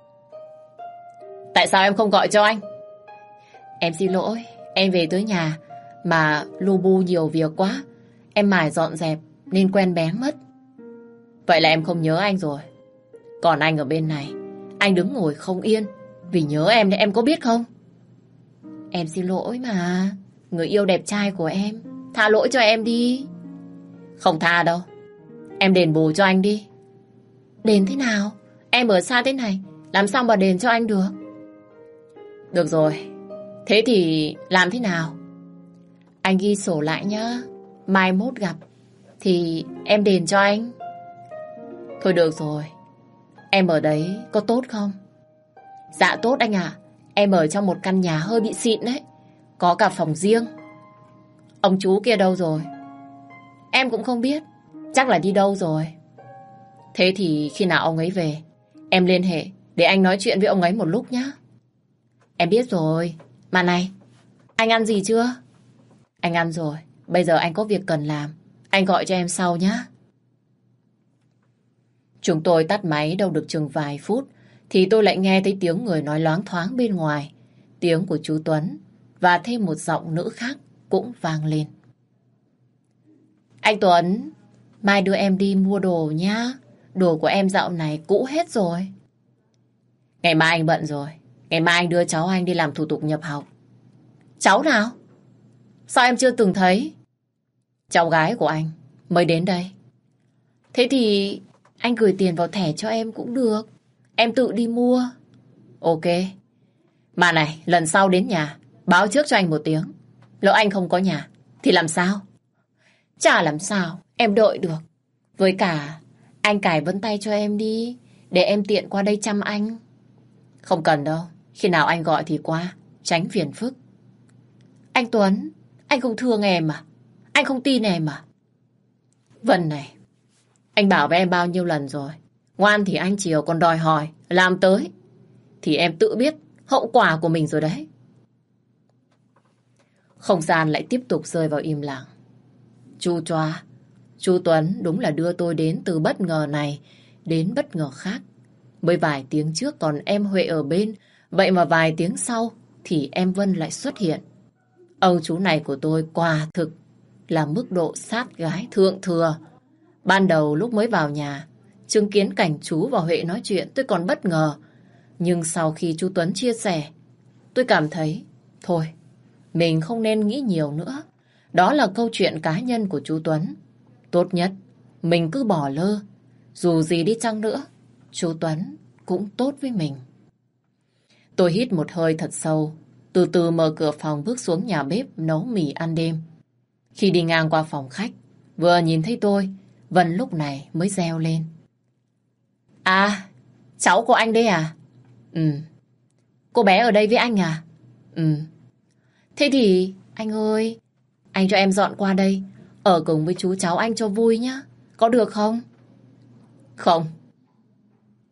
Tại sao em không gọi cho anh? Em xin lỗi, em về tới nhà mà lu bu nhiều việc quá. Em mải dọn dẹp nên quen bén mất. Vậy là em không nhớ anh rồi. Còn anh ở bên này, anh đứng ngồi không yên vì nhớ em đấy, em có biết không? Em xin lỗi mà, người yêu đẹp trai của em, tha lỗi cho em đi. Không tha đâu, em đền bù cho anh đi. Đền thế nào? Em ở xa thế này, làm sao mà đền cho anh được? Được rồi, thế thì làm thế nào? Anh ghi sổ lại nhá, mai mốt gặp thì em đền cho anh. Thôi được rồi, em ở đấy có tốt không? Dạ tốt anh ạ, em ở trong một căn nhà hơi bị xịn đấy, có cả phòng riêng. Ông chú kia đâu rồi? Em cũng không biết, chắc là đi đâu rồi. Thế thì khi nào ông ấy về, em liên hệ để anh nói chuyện với ông ấy một lúc nhá. Em biết rồi. Mà này, anh ăn gì chưa? Anh ăn rồi, bây giờ anh có việc cần làm, anh gọi cho em sau nhá. Chúng tôi tắt máy đâu được chừng vài phút thì tôi lại nghe thấy tiếng người nói loáng thoáng bên ngoài. Tiếng của chú Tuấn và thêm một giọng nữ khác cũng vang lên. Anh Tuấn, mai đưa em đi mua đồ nhá. Đồ của em dạo này cũ hết rồi. Ngày mai anh bận rồi, ngày mai anh đưa cháu anh đi làm thủ tục nhập học. Cháu nào? Sao em chưa từng thấy? Cháu gái của anh mới đến đây. Thế thì anh gửi tiền vào thẻ cho em cũng được, em tự đi mua. Ok. Mà này, lần sau đến nhà báo trước cho anh một tiếng. Lỡ anh không có nhà thì làm sao? Chả làm sao, em đợi được. Với cả anh cài vân tay cho em đi, để em tiện qua đây chăm anh. Không cần đâu, khi nào anh gọi thì qua, tránh phiền phức. Anh Tuấn, anh không thương em à? Anh không tin em à? Vân này, anh bảo với em bao nhiêu lần rồi, ngoan thì anh chiều, còn đòi hỏi làm tới thì em tự biết hậu quả của mình rồi đấy. Không gian lại tiếp tục rơi vào im lặng. Chu choa, chú Tuấn đúng là đưa tôi đến từ bất ngờ này đến bất ngờ khác. Mới vài tiếng trước còn em Huệ ở bên, vậy mà vài tiếng sau thì em Vân lại xuất hiện. Ông chú này của tôi quả thực là mức độ sát gái thượng thừa. Ban đầu lúc mới vào nhà, chứng kiến cảnh chú và Huệ nói chuyện tôi còn bất ngờ. Nhưng sau khi chú Tuấn chia sẻ, tôi cảm thấy thôi, mình không nên nghĩ nhiều nữa. Đó là câu chuyện cá nhân của chú Tuấn. Tốt nhất mình cứ bỏ lơ. Dù gì đi chăng nữa, chú Tuấn cũng tốt với mình. Tôi hít một hơi thật sâu, từ từ mở cửa phòng bước xuống nhà bếp nấu mì ăn đêm. Khi đi ngang qua phòng khách, vừa nhìn thấy tôi, Vân lúc này mới reo lên. À, cháu của anh đây à? Ừ. Cô bé ở đây với anh à? Ừ. Thế thì, anh ơi, anh cho em dọn qua đây, ở cùng với chú cháu anh cho vui nhá. Có được không? Không.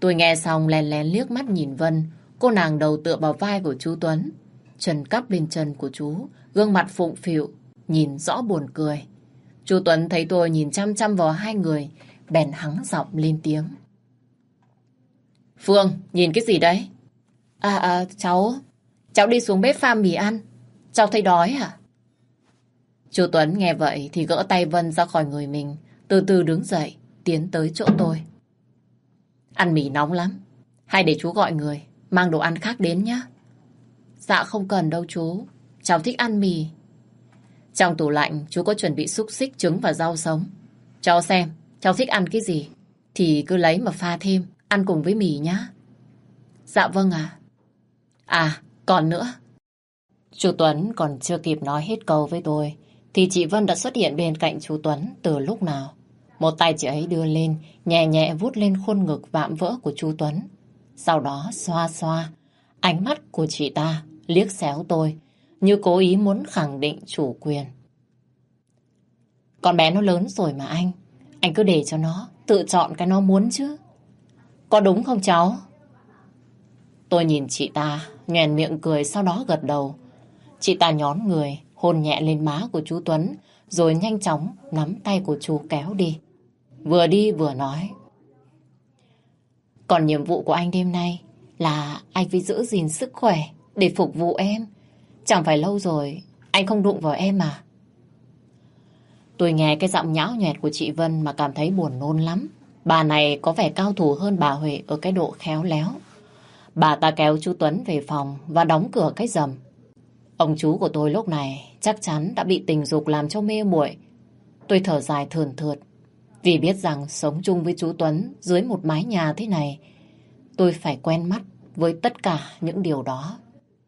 Tôi nghe xong lén lén liếc mắt nhìn Vân. Cô nàng đầu tựa vào vai của chú Tuấn, chân cắp lên chân của chú, gương mặt phụng phịu, nhìn rõ buồn cười. Chú Tuấn thấy tôi nhìn chăm chăm vào hai người, bèn hắng giọng lên tiếng. Phương, nhìn cái gì đấy? À, à, cháu, cháu đi xuống bếp pha mì ăn. Cháu thấy đói à? Chú Tuấn nghe vậy thì gỡ tay Vân ra khỏi người mình, từ từ đứng dậy, tiến tới chỗ tôi. Ăn mì nóng lắm, hay để chú gọi người, mang đồ ăn khác đến nhé. Dạ không cần đâu chú, cháu thích ăn mì. Trong tủ lạnh chú có chuẩn bị xúc xích, trứng và rau sống. Cháu xem, cháu thích ăn cái gì, thì cứ lấy mà pha thêm, ăn cùng với mì nhá. Dạ vâng ạ. À. à, còn nữa. Chú Tuấn còn chưa kịp nói hết câu với tôi, thì chị Vân đã xuất hiện bên cạnh chú Tuấn từ lúc nào. Một tay chị ấy đưa lên, nhẹ nhẹ vuốt lên khuôn ngực vạm vỡ của chú Tuấn. Sau đó xoa xoa, ánh mắt của chị ta liếc xéo tôi, như cố ý muốn khẳng định chủ quyền. Con bé nó lớn rồi mà anh, anh cứ để cho nó tự chọn cái nó muốn chứ. Có đúng không cháu? Tôi nhìn chị ta, nhoẻn miệng cười, sau đó gật đầu. Chị ta nhón người, hôn nhẹ lên má của chú Tuấn, rồi nhanh chóng nắm tay của chú kéo đi. Vừa đi vừa nói. Còn nhiệm vụ của anh đêm nay là anh phải giữ gìn sức khỏe để phục vụ em. Chẳng phải lâu rồi anh không đụng vào em mà. Tôi nghe cái giọng nhão nhoẹt của chị Vân mà cảm thấy buồn nôn lắm. Bà này có vẻ cao thủ hơn bà Huệ ở cái độ khéo léo. Bà ta kéo chú Tuấn về phòng và đóng cửa cái rầm. Ông chú của tôi lúc này chắc chắn đã bị tình dục làm cho mê muội. Tôi thở dài thườn thượt, vì biết rằng sống chung với chú Tuấn dưới một mái nhà thế này, tôi phải quen mắt với tất cả những điều đó.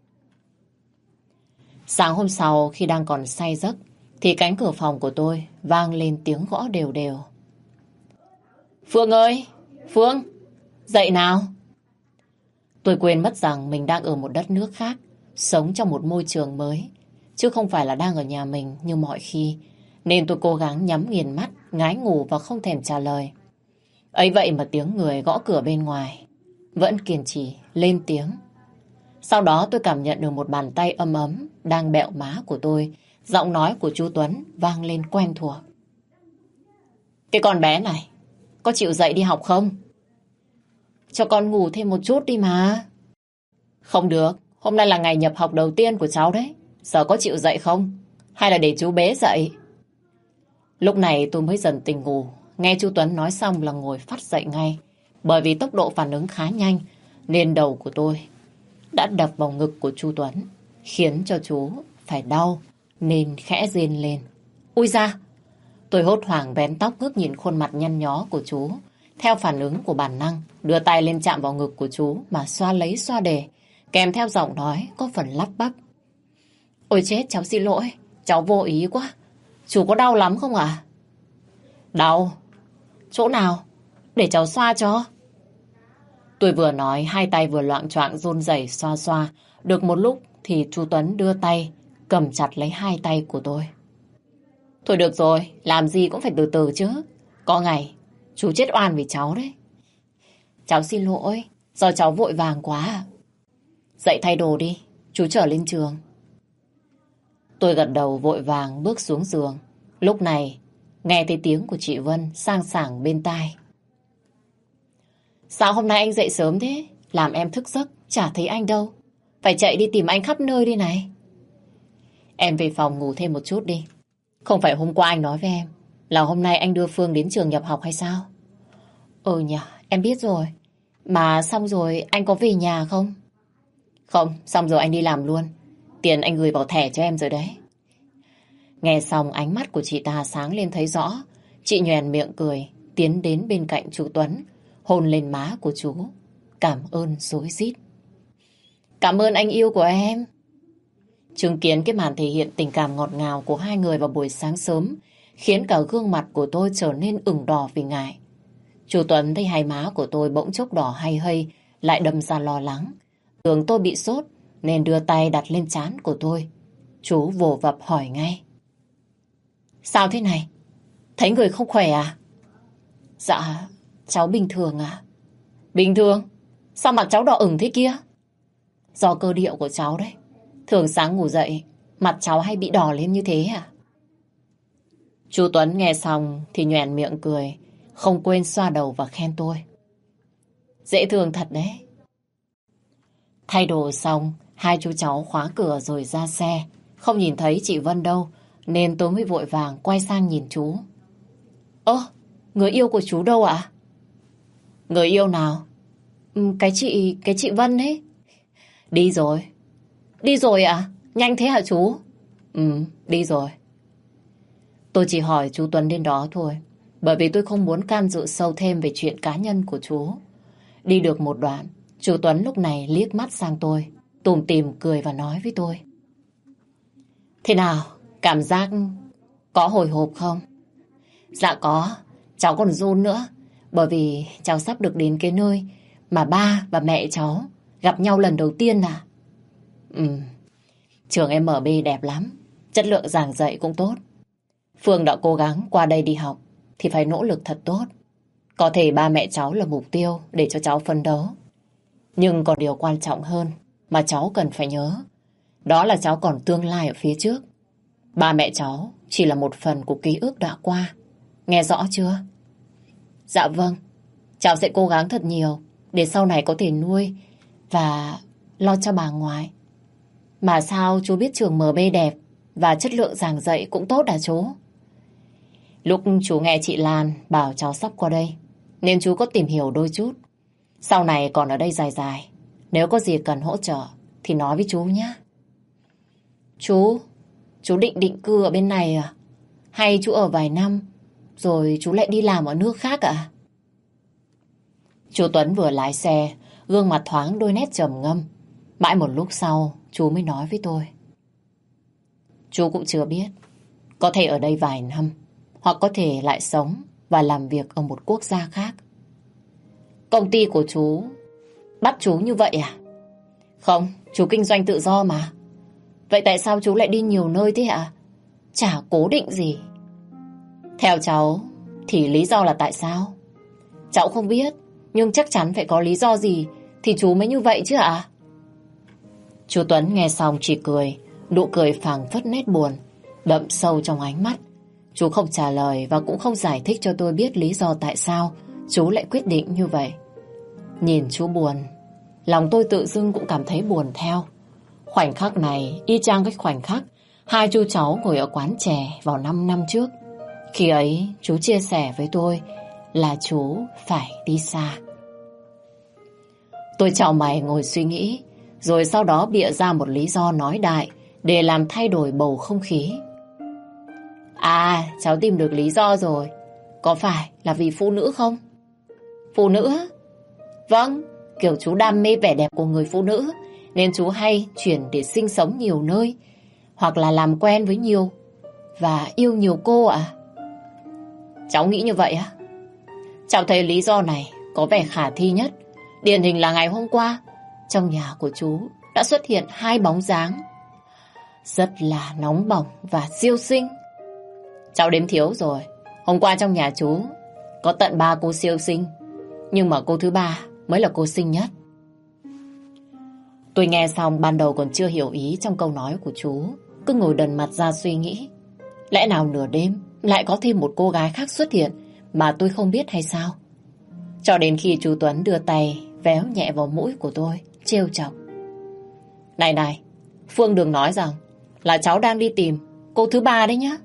Sáng hôm sau khi đang còn say giấc, thì cánh cửa phòng của tôi vang lên tiếng gõ đều đều. Phương ơi! Phương! Dậy nào! Tôi quên mất rằng mình đang ở một đất nước khác, sống trong một môi trường mới, chứ không phải là đang ở nhà mình như mọi khi, nên tôi cố gắng nhắm nghiền mắt, ngái ngủ và không thèm trả lời. Ấy vậy mà tiếng người gõ cửa bên ngoài vẫn kiên trì lên tiếng. Sau đó tôi cảm nhận được một bàn tay ấm ấm đang bẹo má của tôi. Giọng nói của chú Tuấn vang lên quen thuộc. Cái con bé này, có chịu dậy đi học không? Cho con ngủ thêm một chút đi mà. Không được, hôm nay là ngày nhập học đầu tiên của cháu đấy. Giờ có chịu dậy không? Hay là để chú bế dậy? Lúc này tôi mới dần tỉnh ngủ. Nghe chú Tuấn nói xong là ngồi phắt dậy ngay. Bởi vì tốc độ phản ứng khá nhanh, nên đầu của tôi đã đập vào ngực của chú Tuấn, khiến cho chú phải đau, nên khẽ rên lên. Ui da! Tôi hốt hoảng vén tóc ngước nhìn khuôn mặt nhăn nhó của chú. Theo phản ứng của bản năng, đưa tay lên chạm vào ngực của chú mà xoa lấy xoa để, kèm theo giọng nói có phần lắp bắp. Ôi chết, cháu xin lỗi, cháu vô ý quá. Chú có đau lắm không ạ? Đau? Chỗ nào? Để cháu xoa cho. Tôi vừa nói, hai tay vừa loạng choạng run rẩy xoa xoa. Được một lúc thì chú Tuấn đưa tay cầm chặt lấy hai tay của tôi. Thôi được rồi, làm gì cũng phải từ từ chứ. Có ngày chú chết oan vì cháu đấy. Cháu xin lỗi, do cháu vội vàng quá. Dậy thay đồ đi, chú trở lên trường. Tôi gật đầu vội vàng bước xuống giường. Lúc này nghe thấy tiếng của chị Vân sang sảng bên tai. Sao hôm nay anh dậy sớm thế? Làm em thức giấc, chả thấy anh đâu. Phải chạy đi tìm anh khắp nơi đi này. Em về phòng ngủ thêm một chút đi. Không phải hôm qua anh nói với em là hôm nay anh đưa Phương đến trường nhập học hay sao? Ừ nhỉ, em biết rồi. Mà xong rồi anh có về nhà không? Không, xong rồi anh đi làm luôn. Tiền anh gửi vào thẻ cho em rồi đấy. Nghe xong ánh mắt của chị ta sáng lên thấy rõ. Chị nhoẻn miệng cười, tiến đến bên cạnh chú Tuấn, hôn lên má của chú. Cảm ơn rối rít. Cảm ơn anh yêu của em. Chứng kiến cái màn thể hiện tình cảm ngọt ngào của hai người vào buổi sáng sớm khiến cả gương mặt của tôi trở nên ửng đỏ vì ngại. Chú Tuấn thấy hai má của tôi bỗng chốc đỏ hay hây, lại đâm ra lo lắng. Tưởng tôi bị sốt nên đưa tay đặt lên trán của tôi. Chú vồ vập hỏi ngay. Sao thế này? Thấy người không khỏe à? Dạ, cháu bình thường à? Bình thường. Sao mặt cháu đỏ ửng thế kia? Do cơ địa của cháu đấy. Thường sáng ngủ dậy, mặt cháu hay bị đỏ lên như thế à? Chú Tuấn nghe xong thì nhoẻn miệng cười, không quên xoa đầu và khen tôi. Dễ thương thật đấy. Thay đồ xong, hai chú cháu khóa cửa rồi ra xe. Không nhìn thấy chị Vân đâu, nên tôi mới vội vàng quay sang nhìn chú. Ơ, người yêu của chú đâu ạ? Người yêu nào? Ừ, cái chị, cái chị Vân ấy. Đi rồi. Đi rồi ạ? À? Nhanh thế hả chú? Ừ, đi rồi. Tôi chỉ hỏi chú Tuấn đến đó thôi, bởi vì tôi không muốn can dự sâu thêm về chuyện cá nhân của chú. Đi được một đoạn, chú Tuấn lúc này liếc mắt sang tôi, tủm tỉm cười và nói với tôi. Thế nào? Cảm giác có hồi hộp không? Dạ có, cháu còn run nữa, bởi vì cháu sắp được đến cái nơi mà ba và mẹ cháu gặp nhau lần đầu tiên à. Ừ, trường em em bê đẹp lắm, chất lượng giảng dạy cũng tốt. Phương đã cố gắng qua đây đi học thì phải nỗ lực thật tốt. Có thể ba mẹ cháu là mục tiêu để cho cháu phấn đấu. Nhưng còn điều quan trọng hơn mà cháu cần phải nhớ, đó là cháu còn tương lai ở phía trước. Ba mẹ cháu chỉ là một phần của ký ức đã qua. Nghe rõ chưa? Dạ vâng, cháu sẽ cố gắng thật nhiều để sau này có thể nuôi và lo cho bà ngoại. Mà sao chú biết trường em bê đẹp và chất lượng giảng dạy cũng tốt à chú? Lúc chú nghe chị Lan bảo cháu sắp qua đây, nên chú có tìm hiểu đôi chút. Sau này còn ở đây dài dài, nếu có gì cần hỗ trợ thì nói với chú nhé. Chú, chú định định cư ở bên này à? Hay chú ở vài năm rồi chú lại đi làm ở nước khác à? Chú Tuấn vừa lái xe, gương mặt thoáng đôi nét trầm ngâm. Mãi một lúc sau, chú mới nói với tôi. Chú cũng chưa biết, có thể ở đây vài năm, hoặc có thể lại sống và làm việc ở một quốc gia khác. Công ty của chú bắt chú như vậy à? Không, chú kinh doanh tự do mà. Vậy tại sao chú lại đi nhiều nơi thế ạ? Chả cố định gì. Theo cháu thì lý do là tại sao? Cháu không biết, nhưng chắc chắn phải có lý do gì thì chú mới như vậy chứ ạ? Chú Tuấn nghe xong chỉ cười, nụ cười phảng phất nét buồn, đậm sâu trong ánh mắt. Chú không trả lời và cũng không giải thích cho tôi biết lý do tại sao chú lại quyết định như vậy. Nhìn chú buồn, lòng tôi tự dưng cũng cảm thấy buồn theo. Khoảnh khắc này y chang cái khoảnh khắc hai chú cháu ngồi ở quán chè vào năm năm trước. Khi ấy chú chia sẻ với tôi là chú phải đi xa. Tôi chau mày ngồi suy nghĩ, rồi sau đó bịa ra một lý do nói đại để làm thay đổi bầu không khí. À, cháu tìm được lý do rồi. Có phải là vì phụ nữ không? Phụ nữ? Vâng, kiểu chú đam mê vẻ đẹp của người phụ nữ, nên chú hay chuyển để sinh sống nhiều nơi, hoặc là làm quen với nhiều và yêu nhiều cô ạ. À? Cháu nghĩ như vậy á? Cháu thấy lý do này có vẻ khả thi nhất. Điển hình là ngày hôm qua, trong nhà của chú đã xuất hiện hai bóng dáng rất là nóng bỏng và siêu xinh. Cháu đếm thiếu rồi. Hôm qua trong nhà chú có tận ba cô siêu xinh, nhưng mà cô thứ ba mới là cô xinh nhất. Tôi nghe xong ban đầu còn chưa hiểu ý trong câu nói của chú, cứ ngồi đần mặt ra suy nghĩ. Lẽ nào nửa đêm lại có thêm một cô gái khác xuất hiện mà tôi không biết hay sao? Cho đến khi chú Tuấn đưa tay véo nhẹ vào mũi của tôi, trêu chọc. Này này, Phương đừng nói rằng là cháu đang đi tìm cô thứ ba đấy nhá.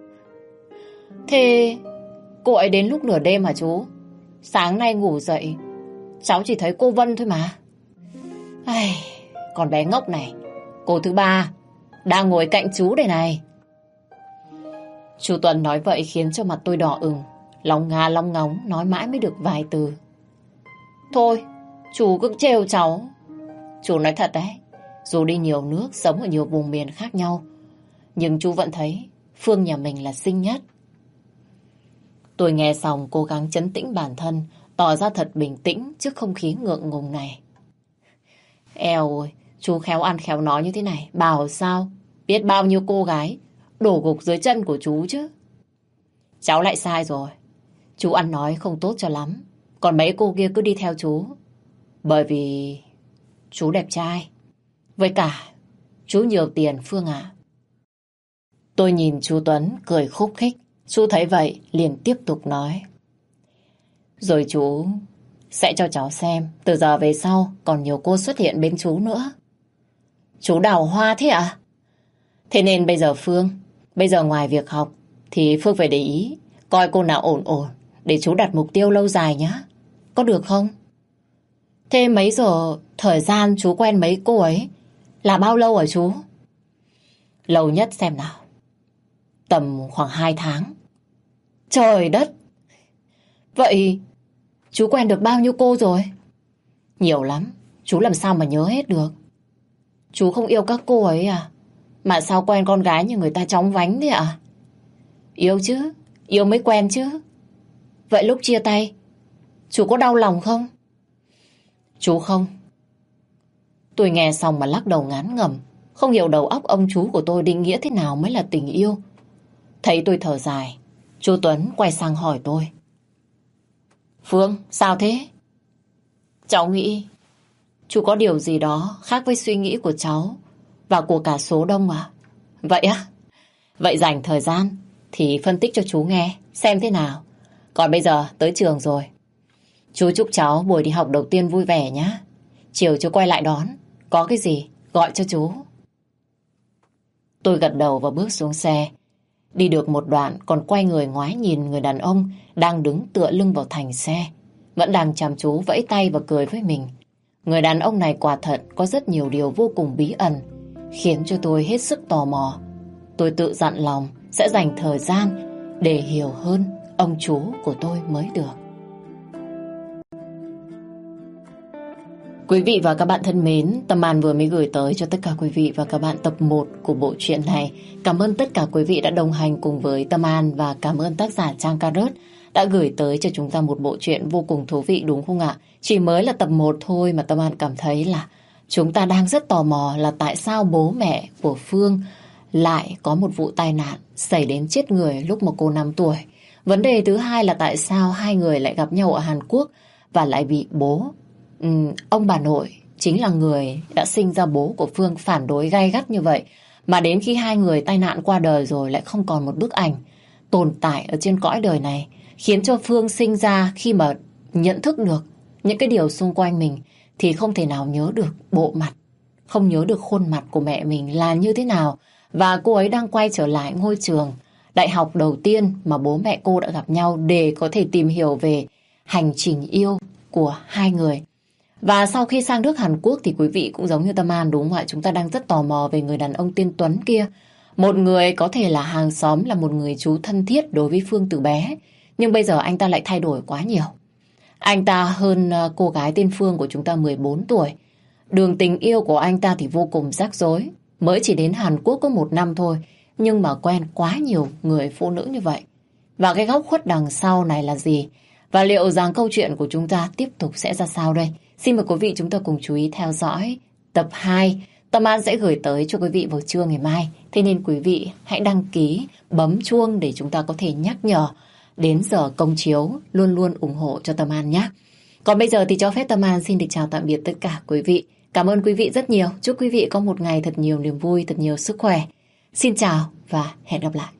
Thế cô ấy đến lúc nửa đêm hả chú? Sáng nay ngủ dậy cháu chỉ thấy cô Vân thôi mà. Ai, con bé ngốc này, cô thứ ba đang ngồi cạnh chú đây này. Chú Tuấn nói vậy khiến cho mặt tôi đỏ ửng, lòng ngà long ngóng nói mãi mới được vài từ. Thôi, chú cứ trêu cháu. Chú nói thật đấy, dù đi nhiều nước, sống ở nhiều vùng miền khác nhau, nhưng chú vẫn thấy Phương nhà mình là xinh nhất. Tôi nghe xong cố gắng trấn tĩnh bản thân, tỏ ra thật bình tĩnh trước không khí ngượng ngùng này. Eo ơi, chú khéo ăn khéo nói như thế này, bảo sao biết bao nhiêu cô gái đổ gục dưới chân của chú chứ. Cháu lại sai rồi. Chú ăn nói không tốt cho lắm. Còn mấy cô kia cứ đi theo chú. Bởi vì chú đẹp trai. Với cả chú nhiều tiền Phương ạ. Tôi nhìn chú Tuấn cười khúc khích. Chú thấy vậy liền tiếp tục nói. Rồi chú sẽ cho cháu xem từ giờ về sau còn nhiều cô xuất hiện bên chú nữa. Chú đào hoa thế ạ? Thế nên bây giờ Phương, bây giờ ngoài việc học thì Phương phải để ý coi cô nào ổn ổn để chú đặt mục tiêu lâu dài nhá. Có được không? Thế mấy giờ thời gian chú quen mấy cô ấy là bao lâu hả chú? Lâu nhất xem nào. Tầm khoảng hai tháng. Trời đất! Vậy chú quen được bao nhiêu cô rồi? Nhiều lắm. Chú làm sao mà nhớ hết được? Chú không yêu các cô ấy à? Mà sao quen con gái như người ta chóng vánh thế ạ? Yêu chứ. Yêu mới quen chứ. Vậy lúc chia tay chú có đau lòng không? Chú không. Tôi nghe xong mà lắc đầu ngán ngẩm. Không hiểu đầu óc ông chú của tôi định nghĩa thế nào mới là tình yêu. Thấy tôi thở dài, chú Tuấn quay sang hỏi tôi. Phương, sao thế? Cháu nghĩ chú có điều gì đó khác với suy nghĩ của cháu và của cả số đông à? Vậy á? Vậy dành thời gian thì phân tích cho chú nghe xem thế nào. Còn bây giờ tới trường rồi. Chú chúc cháu buổi đi học đầu tiên vui vẻ nhé. Chiều chú quay lại đón. Có cái gì gọi cho chú. Tôi gật đầu và bước xuống xe. Đi được một đoạn còn quay người ngoái nhìn người đàn ông đang đứng tựa lưng vào thành xe. Vẫn đang chăm chú vẫy tay và cười với mình. Người đàn ông này quả thật có rất nhiều điều vô cùng bí ẩn, khiến cho tôi hết sức tò mò. Tôi tự dặn lòng sẽ dành thời gian để hiểu hơn ông chú của tôi mới được. Quý vị và các bạn thân mến, Tâm An vừa mới gửi tới cho tất cả quý vị và các bạn tập một của bộ truyện này. Cảm ơn tất cả quý vị đã đồng hành cùng với Tâm An và cảm ơn tác giả Trang Cà Rớt đã gửi tới cho chúng ta một bộ truyện vô cùng thú vị đúng không ạ? Chỉ mới là tập một thôi mà Tâm An cảm thấy là chúng ta đang rất tò mò là tại sao bố mẹ của Phương lại có một vụ tai nạn xảy đến chết người lúc mà cô năm tuổi. Vấn đề thứ hai là tại sao hai người lại gặp nhau ở Hàn Quốc và lại bị bố, um, ông bà nội chính là người đã sinh ra bố của Phương phản đối gay gắt như vậy. Mà đến khi hai người tai nạn qua đời rồi lại không còn một bức ảnh tồn tại ở trên cõi đời này, khiến cho Phương sinh ra khi mà nhận thức được những cái điều xung quanh mình thì không thể nào nhớ được bộ mặt, không nhớ được khuôn mặt của mẹ mình là như thế nào. Và cô ấy đang quay trở lại ngôi trường đại học đầu tiên mà bố mẹ cô đã gặp nhau để có thể tìm hiểu về hành trình yêu của hai người. Và sau khi sang nước Hàn Quốc thì quý vị cũng giống như Tâm An đúng không ạ? Chúng ta đang rất tò mò về người đàn ông tên Tuấn kia. Một người có thể là hàng xóm, là một người chú thân thiết đối với Phương từ bé. Nhưng bây giờ anh ta lại thay đổi quá nhiều. Anh ta hơn cô gái tên Phương của chúng ta mười bốn tuổi. Đường tình yêu của anh ta thì vô cùng rắc rối. Mới chỉ đến Hàn Quốc có một năm thôi, nhưng mà quen quá nhiều người phụ nữ như vậy. Và cái góc khuất đằng sau này là gì? Và liệu rằng câu chuyện của chúng ta tiếp tục sẽ ra sao đây? Xin mời quý vị chúng ta cùng chú ý theo dõi tập hai. Tâm An sẽ gửi tới cho quý vị vào trưa ngày mai. Thế nên quý vị hãy đăng ký, bấm chuông để chúng ta có thể nhắc nhở đến giờ công chiếu, luôn luôn ủng hộ cho Tâm An nhé. Còn bây giờ thì cho phép Tâm An xin được chào tạm biệt tất cả quý vị. Cảm ơn quý vị rất nhiều. Chúc quý vị có một ngày thật nhiều niềm vui, thật nhiều sức khỏe. Xin chào và hẹn gặp lại.